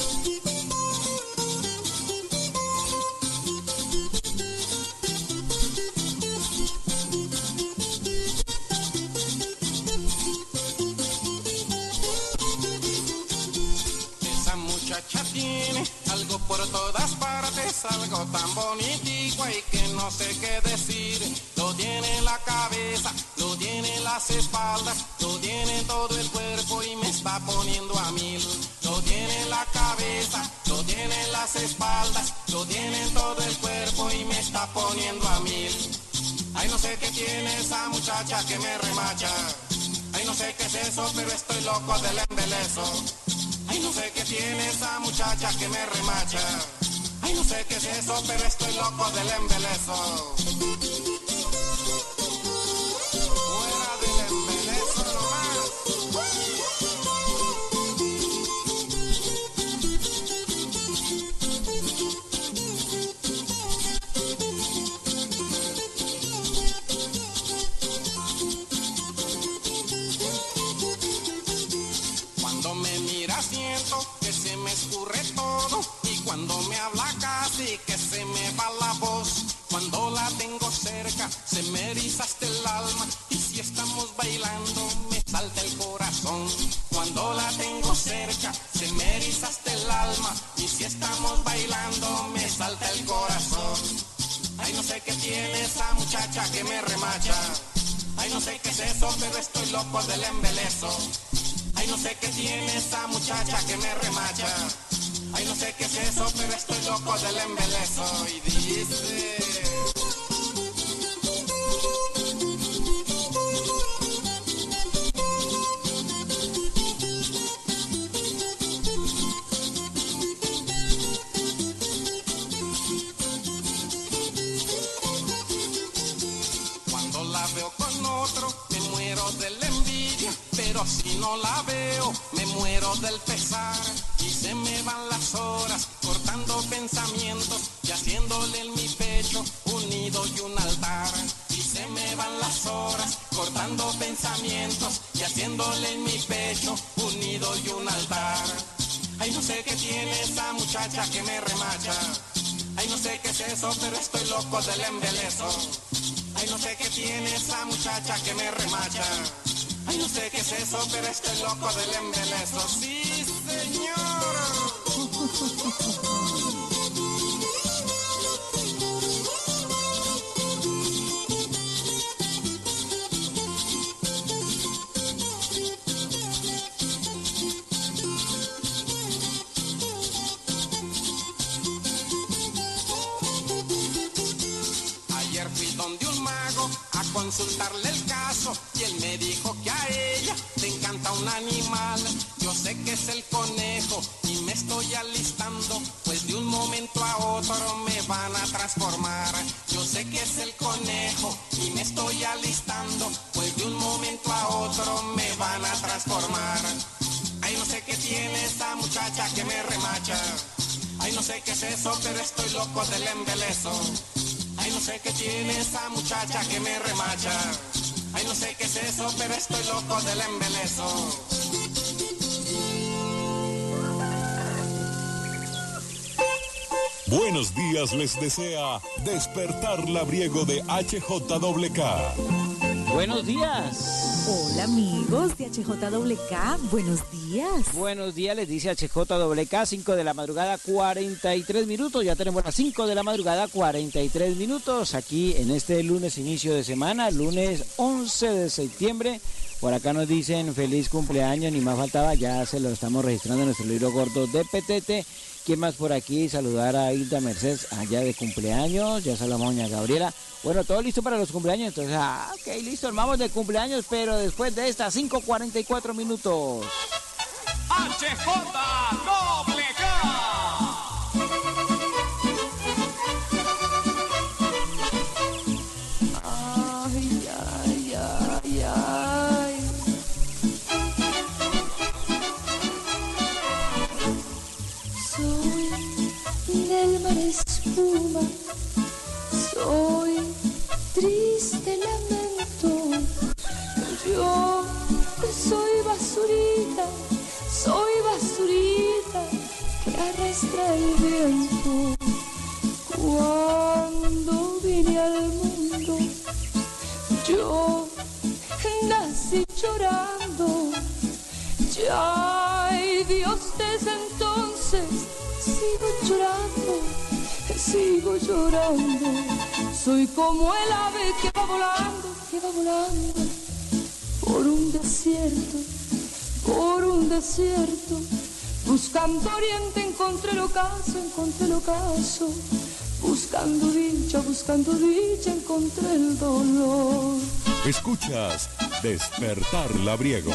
tiene algo por todas partes, algo tan bonitico y que no sé qué decir. Lo tiene en la cabeza, lo tiene en las espaldas, lo tiene en todo el cuerpo y me está poniendo a mil. Lo tiene en la cabeza, lo tiene en las espaldas, lo tiene en todo el cuerpo y me está poniendo a mil. Ay, no sé qué tiene esa muchacha que me remacha. Ay, no sé qué es eso, pero estoy loco del embelezo. Ay, no sé qué tiene esa muchacha que me remacha. Ay, no sé qué es eso, pero estoy loco del embelezo. Fuera del embelezo nomás. Cuando me mira siento que se me escurre todo y cuando me habla casi que se me va la voz. Cuando la tengo cerca se me eriza hasta el alma y si estamos bailando me salta el corazón. Cuando la tengo cerca se me eriza hasta el alma y si estamos bailando me salta el corazón. Ay, no sé qué tiene esa muchacha que me remacha. Ay, no sé qué es eso, pero estoy loco del embelezo. Ay, no sé qué tiene esa muchacha que me remacha. Ay, no sé qué es eso, pero estoy loco del embelezo. Y dice... Cuando la veo con otro, me muero de la envidia. Pero si no la veo, me muero del pesar. Y se me van las horas cortando pensamientos y haciéndole en mi pecho un nido y un altar. Y se me van las horas cortando pensamientos y haciéndole en mi pecho un nido y un altar. Ay, no sé qué tiene esa muchacha que me remacha. Ay, no sé qué es eso, pero estoy loco del embelezo. Ay, no sé qué tiene esa muchacha que me remacha. Ay, no sé qué es eso, pero estoy loco del embelezo. ¡Sí, señor! Ayer fui donde un mago a consultarle el caso y él me dijo que a ella le encanta un animal. Yo sé que es el conejo y me estoy alistando, pues de un momento a otro me van a transformar. Yo sé que es el conejo y me estoy alistando, pues de un momento a otro me van a transformar. Ay, no sé qué tiene esa muchacha que me remacha. Ay, no sé qué es eso, pero estoy loco del embelezo. Ay, no sé qué tiene esa muchacha que me remacha. Ay, no sé qué es eso, pero estoy loco del embelezo. Buenos días les desea Despertar Labriego de H J K. Buenos días. Hola amigos de H J K, buenos días. Buenos días, les dice H J K, cinco de la madrugada, cuarenta y tres minutos. Ya tenemos las cinco de la madrugada, cuarenta y tres minutos. Aquí en este lunes, inicio de semana, lunes once de septiembre. Por acá nos dicen feliz cumpleaños, ni más faltaba, ya se lo estamos registrando en nuestro libro gordo de Petete. ¿Quién más por aquí? Saludar a Hilda Mercedes allá de cumpleaños, ya saludamos a doña Gabriela. Bueno, todo listo para los cumpleaños, entonces, ah, ok, listo, vamos de cumpleaños, pero después de estas cinco cuarenta y cuatro minutos. H J K. Ay, ay, ay, ay. Soy del mar espuma, soy triste lamento. Yo soy basurita, soy basurita que arrastra el viento. Cuando vine al mundo, yo nací llorando. Ya, ay Dios, desde entonces sigo llorando, sigo llorando. Soy como el ave que va volando, que va volando por un desierto, por un desierto. Buscando oriente encontré el ocaso, encontré el ocaso. Buscando dicha, buscando dicha encontré el dolor. Escuchas Despertar Labriego.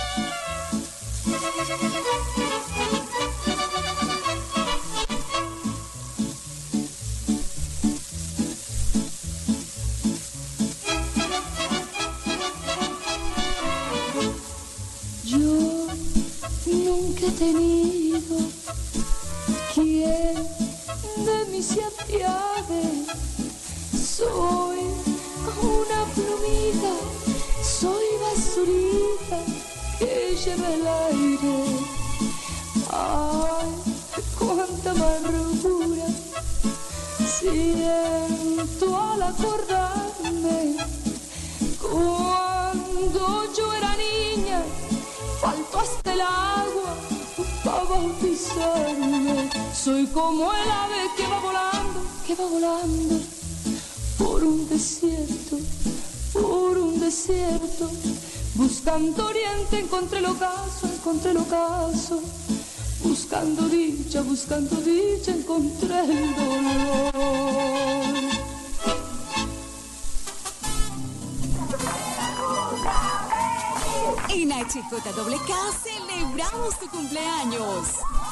Yo nunca he tenido quien de mí se apiade. Soy una plumita, soy basurita que lleva el aire. Ay, cuánta amargura siento al acordarme. Cuando yo era niña, faltó hasta el agua para bautizarme. Soy como el ave que va volando, que va volando por un desierto, por un desierto. Buscando oriente encontré el ocaso, encontré el ocaso. Buscando dicha, buscando dicha encontré el dolor. En H J W K celebramos tu cumpleaños.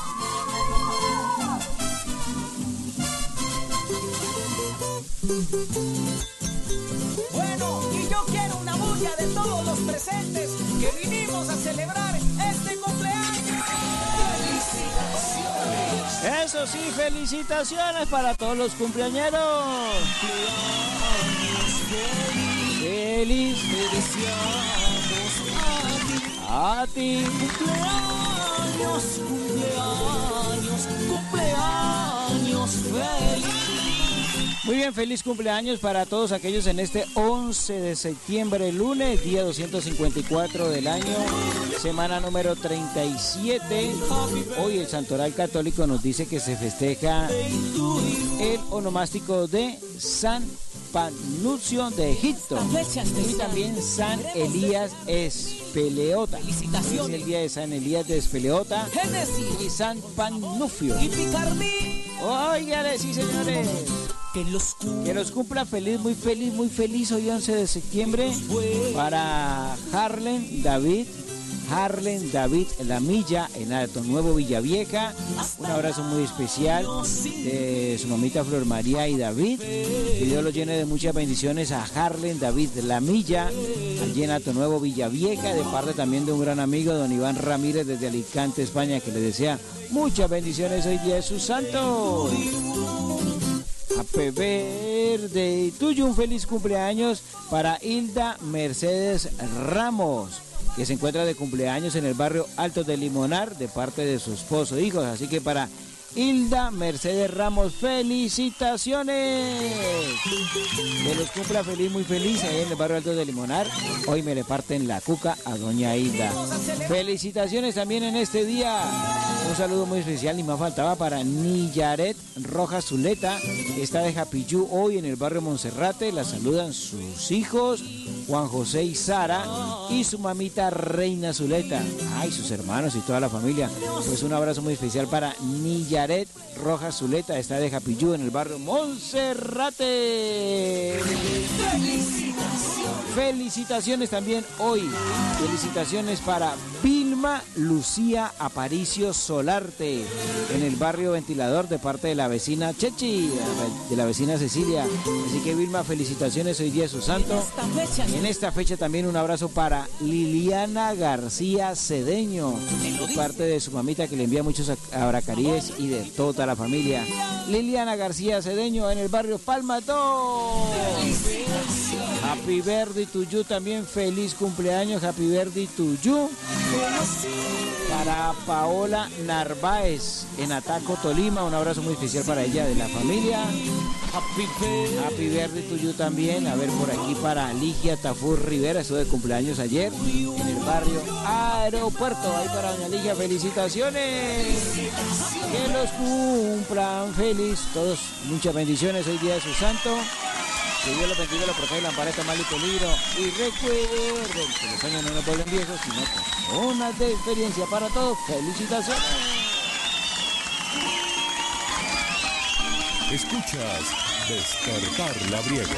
Bueno, y yo quiero una bulla de todos los presentes que vinimos a celebrar este cumpleaños. ¡Felicitaciones! Eso sí, felicitaciones para todos los cumpleañeros. Feliz, feliz a ti. Cumpleaños, cumpleaños, cumpleaños feliz. Muy bien, feliz cumpleaños para todos aquellos en este once de septiembre, lunes, día doscientos cincuenta y cuatro del año, semana número treinta y siete. Hoy el Santoral Católico nos dice que se festeja el onomástico de San Panucio de Egipto y también San Elías Espeleota. Es el día de San Elías de Espeleota y San Panufio. Óigale, sí, señores. Que los, que los cumpla feliz, muy feliz, muy feliz hoy once de septiembre para Harlen David, Harlen David Lamilla en Alto Nuevo Villavieja. Un abrazo muy especial de su mamita Flor María y David. Que Dios los llene de muchas bendiciones a Harlen David Lamilla allí en Alto Nuevo Villavieja, de parte también de un gran amigo, don Iván Ramírez desde Alicante, España, que le desea muchas bendiciones hoy día de su santo. Happy birthday tuyo, un feliz cumpleaños para Hilda Mercedes Ramos, que se encuentra de cumpleaños en el barrio Alto de Limonar de parte de su esposo e hijos. Así que para Hilda Mercedes Ramos, felicitaciones. Que los cumpla feliz, muy feliz ahí en el barrio Alto de Limonar. Hoy me le parten la cuca a doña Hilda. Felicitaciones también en este día. Un saludo muy especial, ni más faltaba, para Niyaret Rojas Zuleta. Está de Japillú hoy en el barrio Monserrate. La saludan sus hijos, Juan José y Sara, y su mamita Reina Zuleta. Ay, sus hermanos y toda la familia. Pues un abrazo muy especial para Niyaret Rojas Zuleta. Está de Japillú en el barrio Monserrate. Felicitaciones también hoy. Felicitaciones para Vilma Lucía Aparicio Solarte en el barrio Ventilador de parte de la vecina Chechi, de la vecina Cecilia. Así que Vilma, felicitaciones hoy día de su santo. En esta fecha también un abrazo para Liliana García Cedeño, de parte de su mamita, que le envía muchos abracaríes, y de toda la familia. Liliana García Cedeño en el barrio Palma dos. Happy birthday to you también, feliz cumpleaños, happy birthday to you. Para Paola Narváez en Ataco, Tolima, un abrazo muy especial para ella de la familia. Happy birthday. Happy birthday to you también. A ver, por aquí para Ligia Tafur Rivera, estuvo de cumpleaños ayer en el barrio Aeropuerto. Ahí para doña Ligia, felicitaciones. Que los cumplan feliz. Todos muchas bendiciones, hoy día de su santo. Que Dios los bendiga, los proteja, la ampara este mal y peligro. Y recuerden que los años no nos vuelven viejos, sino personas de experiencia para todos. Felicitaciones. Escuchas Despertar Labriego.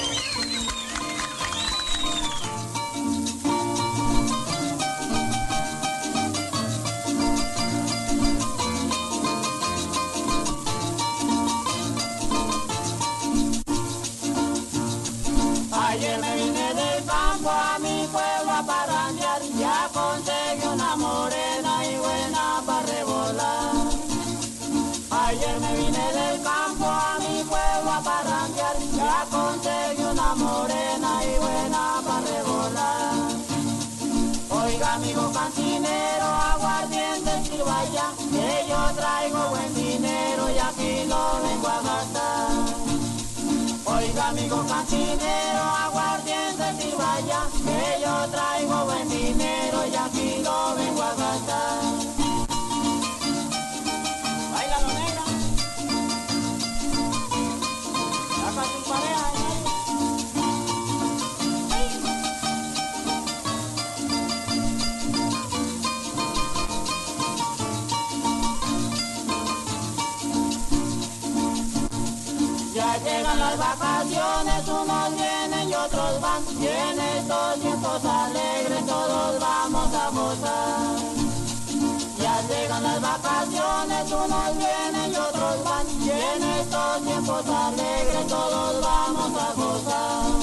Ayer me vine del campo a mi pueblo a parrandear, ya conseguí una morena y buena para revolar. Ayer me vine del campo a mi pueblo a parrandear, ya conseguí una morena y buena para revolar. Oiga, amigo cantinero, aguardiente, sirvaya, que yo traigo buen dinero y aquí lo vengo a gastar. Oiga, amigo cantinero, aguardiente, sirvaya, que yo traigo buen dinero y aquí lo vengo a gastar. Báilalo, negra. Saca tu pareja, ¿eh? Ya llegan las vacaciones, unos vienen y otros van, y en estos tiempos alegres todos vamos a gozar. Ya llegan las vacaciones, unos vienen y otros van, y en estos tiempos alegres todos vamos a gozar.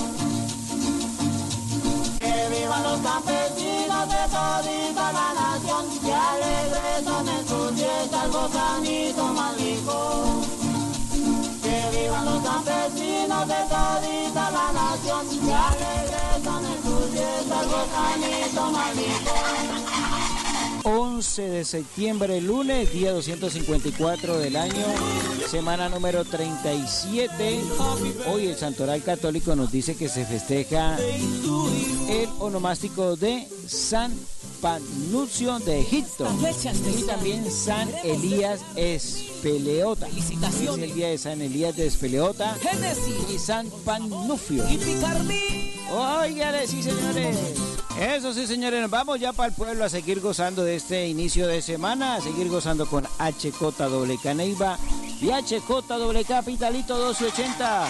Que vivan los campesinos de todita la nación, que alegres son en sus fiestas, gozan y toman licor. Que vivan los campesinos de todita la nación, que alegres son en sus fiestas, gozan y toman licor. once de septiembre, lunes, día doscientos cincuenta y cuatro del año, semana número treinta y siete. Hoy el Santoral Católico nos dice que se festeja el onomástico de San Panucio de Egipto y también San Elías Espeleota. Es el día de San Elías de Espeleota y San Panufio. Óigale, sí, señores. Eso sí, señores, nos vamos ya para el pueblo a seguir gozando de este inicio de semana, a seguir gozando con H J W K Neiva y H J W K Capitalito doce ochenta.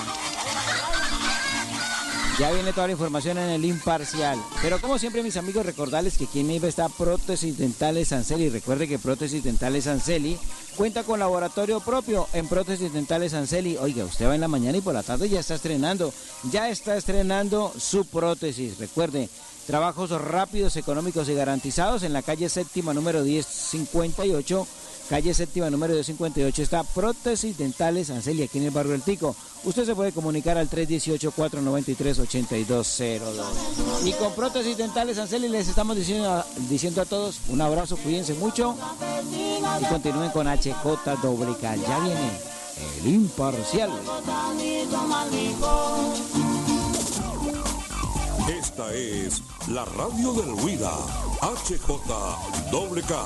Ya viene toda la información en el Imparcial. Pero como siempre, mis amigos, recordarles que aquí en Neiva está Prótesis Dentales Sanceli. Recuerde que Prótesis Dentales Sanceli cuenta con laboratorio propio en Prótesis Dentales Sanceli. Oiga, usted va en la mañana y por la tarde ya está estrenando, ya está estrenando su prótesis. Recuerde, trabajos rápidos, económicos y garantizados en la calle séptima número diez cincuenta y ocho. Calle séptima número diez cincuenta y ocho está Prótesis Dentales Sanceli, aquí en el barrio del Tico. Usted se puede comunicar al tres uno ocho, cuatro nueve tres, ocho dos cero dos. Y con Prótesis Dentales Sanceli les estamos diciendo, diciendo a todos un abrazo, cuídense mucho y continúen con H J W K. Ya viene el Imparcial. Esta es la radio del Huila, H J W K.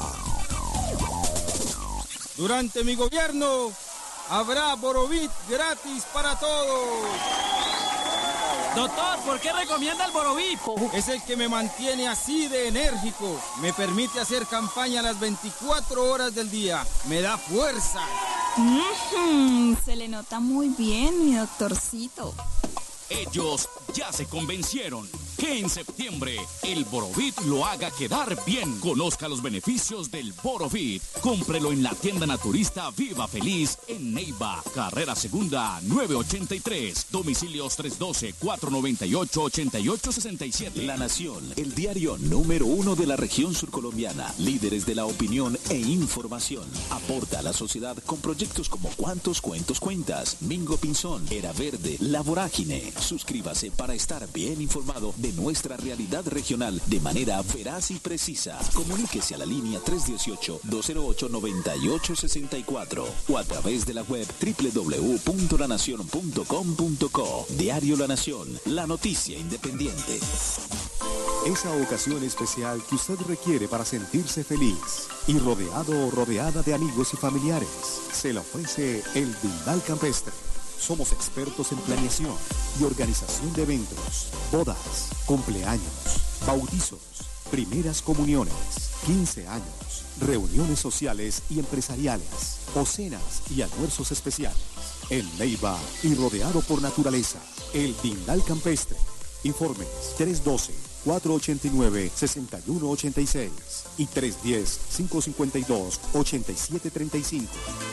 Durante mi gobierno habrá Borovit gratis para todos. Doctor, ¿por qué recomienda el Borovit? Es el que me mantiene así de enérgico. Me permite hacer campaña las veinticuatro horas del día. Me da fuerza. Mm-hmm, se le nota muy bien, mi doctorcito. Ellos ya se convencieron que en septiembre el Borovit lo haga quedar bien. Conozca los beneficios del Borovit. Cómprelo en la tienda naturista Viva Feliz en Neiva, carrera segunda nueve ochenta y tres. Domicilios tres uno dos, cuatro nueve ocho, ocho ocho seis siete. La Nación, el diario número uno de la región surcolombiana. Líderes de la opinión e información. Aporta a la sociedad con proyectos como ¿Cuántos cuentos cuentas? Mingo Pinzón, Era Verde, La Vorágine. Suscríbase para estar bien informado de de nuestra realidad regional de manera veraz y precisa. Comuníquese a la línea tres uno ocho, dos cero ocho, nueve ocho seis cuatro o a través de la web doble u doble u doble u punto la nación punto com punto co. Diario La Nación, la noticia independiente. Esa ocasión especial que usted requiere para sentirse feliz y rodeado o rodeada de amigos y familiares, se le ofrece el Dindal Campestre. Somos expertos en planeación y organización de eventos, bodas, cumpleaños, bautizos, primeras comuniones, quince años, reuniones sociales y empresariales, o cenas y almuerzos especiales. En Neiva y rodeado por naturaleza, el Dindal Campestre. Informes tres uno dos, cuatro ocho nueve, seis uno ocho seis y tres uno cero, cinco cinco dos, ocho siete tres cinco.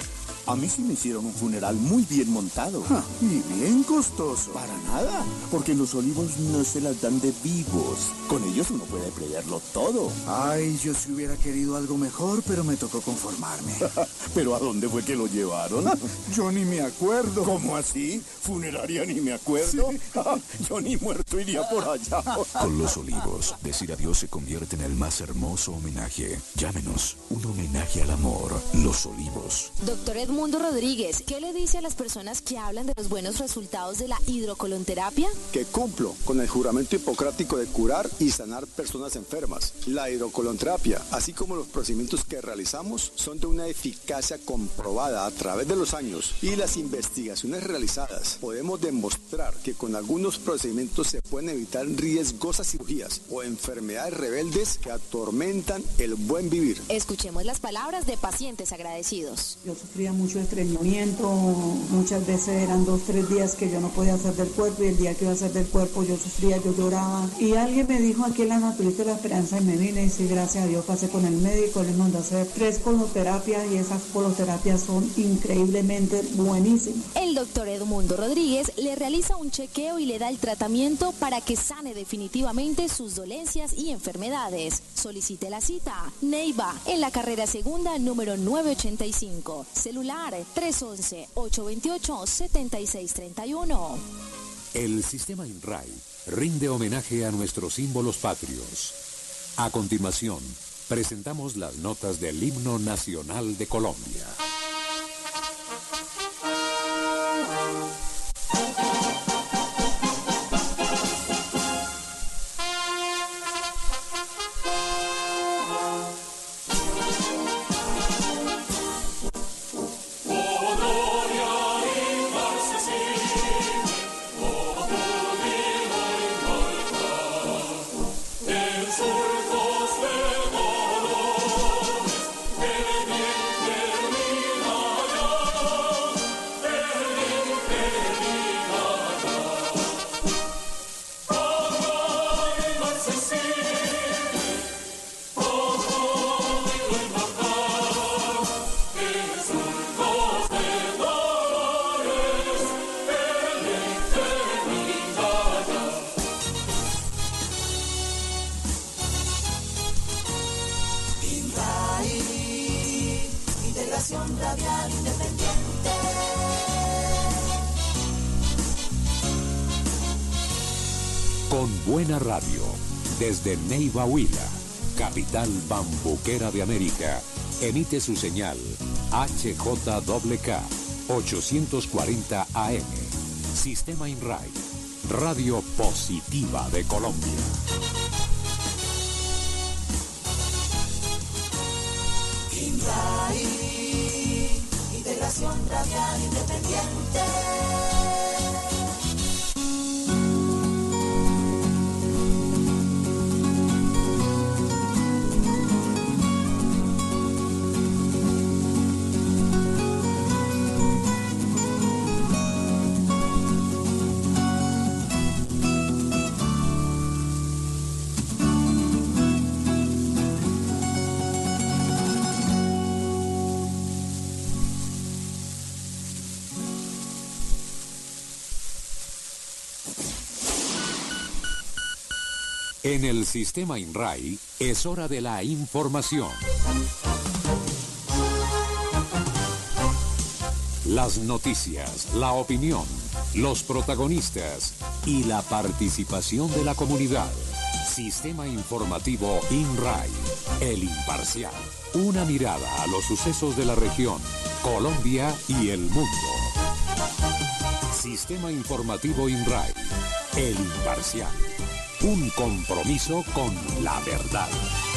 A mí sí me hicieron un funeral muy bien montado. Ja, y bien costoso. Para nada, porque los olivos no se las dan de vivos. Con ellos uno puede preverlo todo. Ay, yo sí hubiera querido algo mejor, pero me tocó conformarme. ¿Pero a dónde fue que lo llevaron? Yo ni me acuerdo. ¿Cómo así? ¿Funeraria ni me acuerdo? Sí. Yo ni muerto iría por allá. Con Los Olivos, decir adiós se convierte en el más hermoso homenaje. Llámenos, un homenaje al amor. Los Olivos. Doctor Edmundo Mundo Rodríguez, ¿qué le dice a las personas que hablan de los buenos resultados de la hidrocolonterapia? Que cumplo con el juramento hipocrático de curar y sanar personas enfermas. La hidrocolonterapia, así como los procedimientos que realizamos, son de una eficacia comprobada a través de los años y las investigaciones realizadas. Podemos demostrar que con algunos procedimientos se pueden evitar riesgosas cirugías o enfermedades rebeldes que atormentan el buen vivir. Escuchemos las palabras de pacientes agradecidos. Yo sufría mucho mucho estreñimiento, muchas veces eran dos, tres días que yo no podía hacer del cuerpo y el día que iba a hacer del cuerpo yo sufría, yo lloraba. Y alguien me dijo aquí en la Naturista de la Esperanza y me vine y sí, gracias a Dios pasé con el médico, les mandó a hacer tres coloterapias y esas coloterapias son increíblemente buenísimas. El doctor Edmundo Rodríguez le realiza un chequeo y le da el tratamiento para que sane definitivamente sus dolencias y enfermedades. Solicite la cita. Neiva, en la carrera segunda número nueve ochenta y cinco. Celular tres once, ocho veintiocho, setenta y seis treinta y uno. El Sistema INRAI rinde homenaje a nuestros símbolos patrios. A continuación, presentamos las notas del himno nacional de Colombia. Radial Independiente. Con buena radio, desde Neiva, Huila, capital bambuquera de América, emite su señal H J K K ochocientos cuarenta A M. Sistema INRAI, Radio Positiva de Colombia. INRAI, Integración Radial Independiente. En el Sistema INRAI es hora de la información. Las noticias, la opinión, los protagonistas y la participación de la comunidad. Sistema Informativo INRAI, el imparcial. Una mirada a los sucesos de la región, Colombia y el mundo. Sistema Informativo INRAI, el imparcial. Un compromiso con la verdad.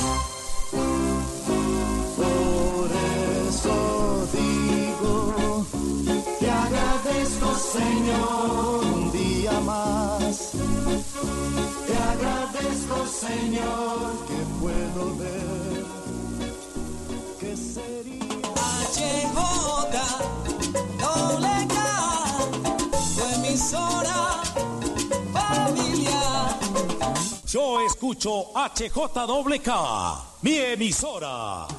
Por eso digo, te agradezco, Señor, un día más. Te agradezco, Señor, que puedo ver que sería H J doble K, tu emisora familiar. Yo escucho H J doble K, mi emisora.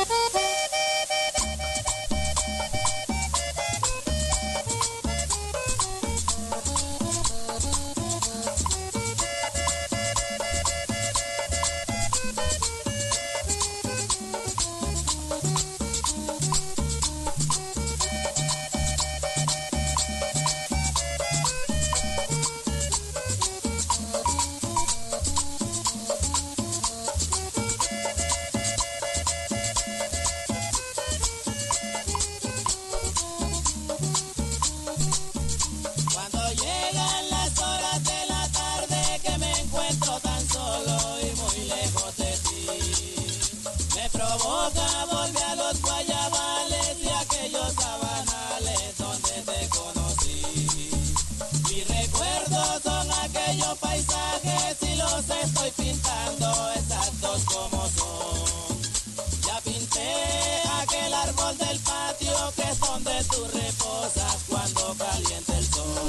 Estoy pintando exactos como son. Ya pinté aquel árbol del patio que es donde tú reposas cuando calienta el sol.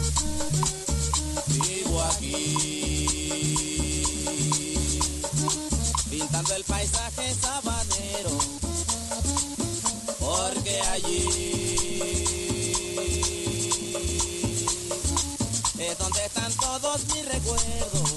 Vivo aquí pintando el paisaje sabanero, porque allí es donde están todos mis recuerdos.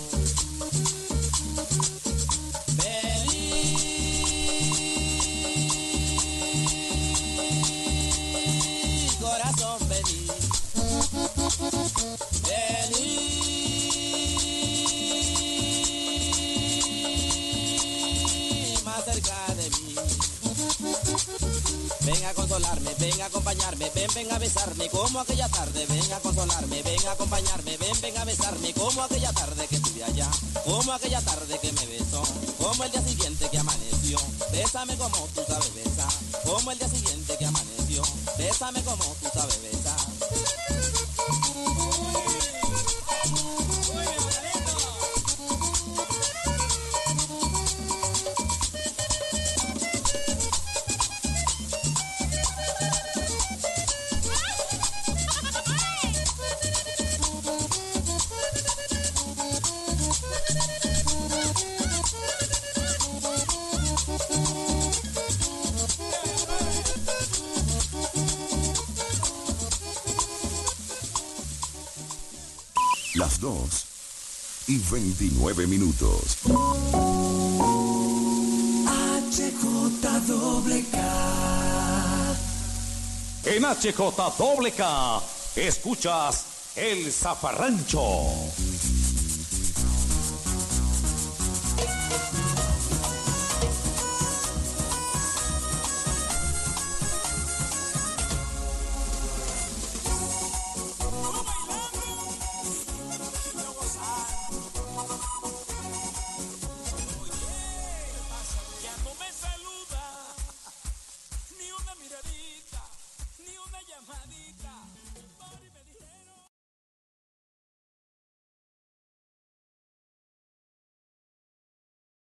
Ven a consolarme, ven a acompañarme, ven, ven a besarme como aquella tarde. Ven a consolarme, ven a acompañarme, ven, ven a besarme como aquella tarde que estuve allá. Como aquella tarde que me besó, como el día siguiente que amaneció. Bésame como tú sabes besar, como el día siguiente que amaneció. Bésame como tú sabes besar. Las dos y veintinueve minutos. H J doble K. En H J doble K escuchas El Zafarrancho.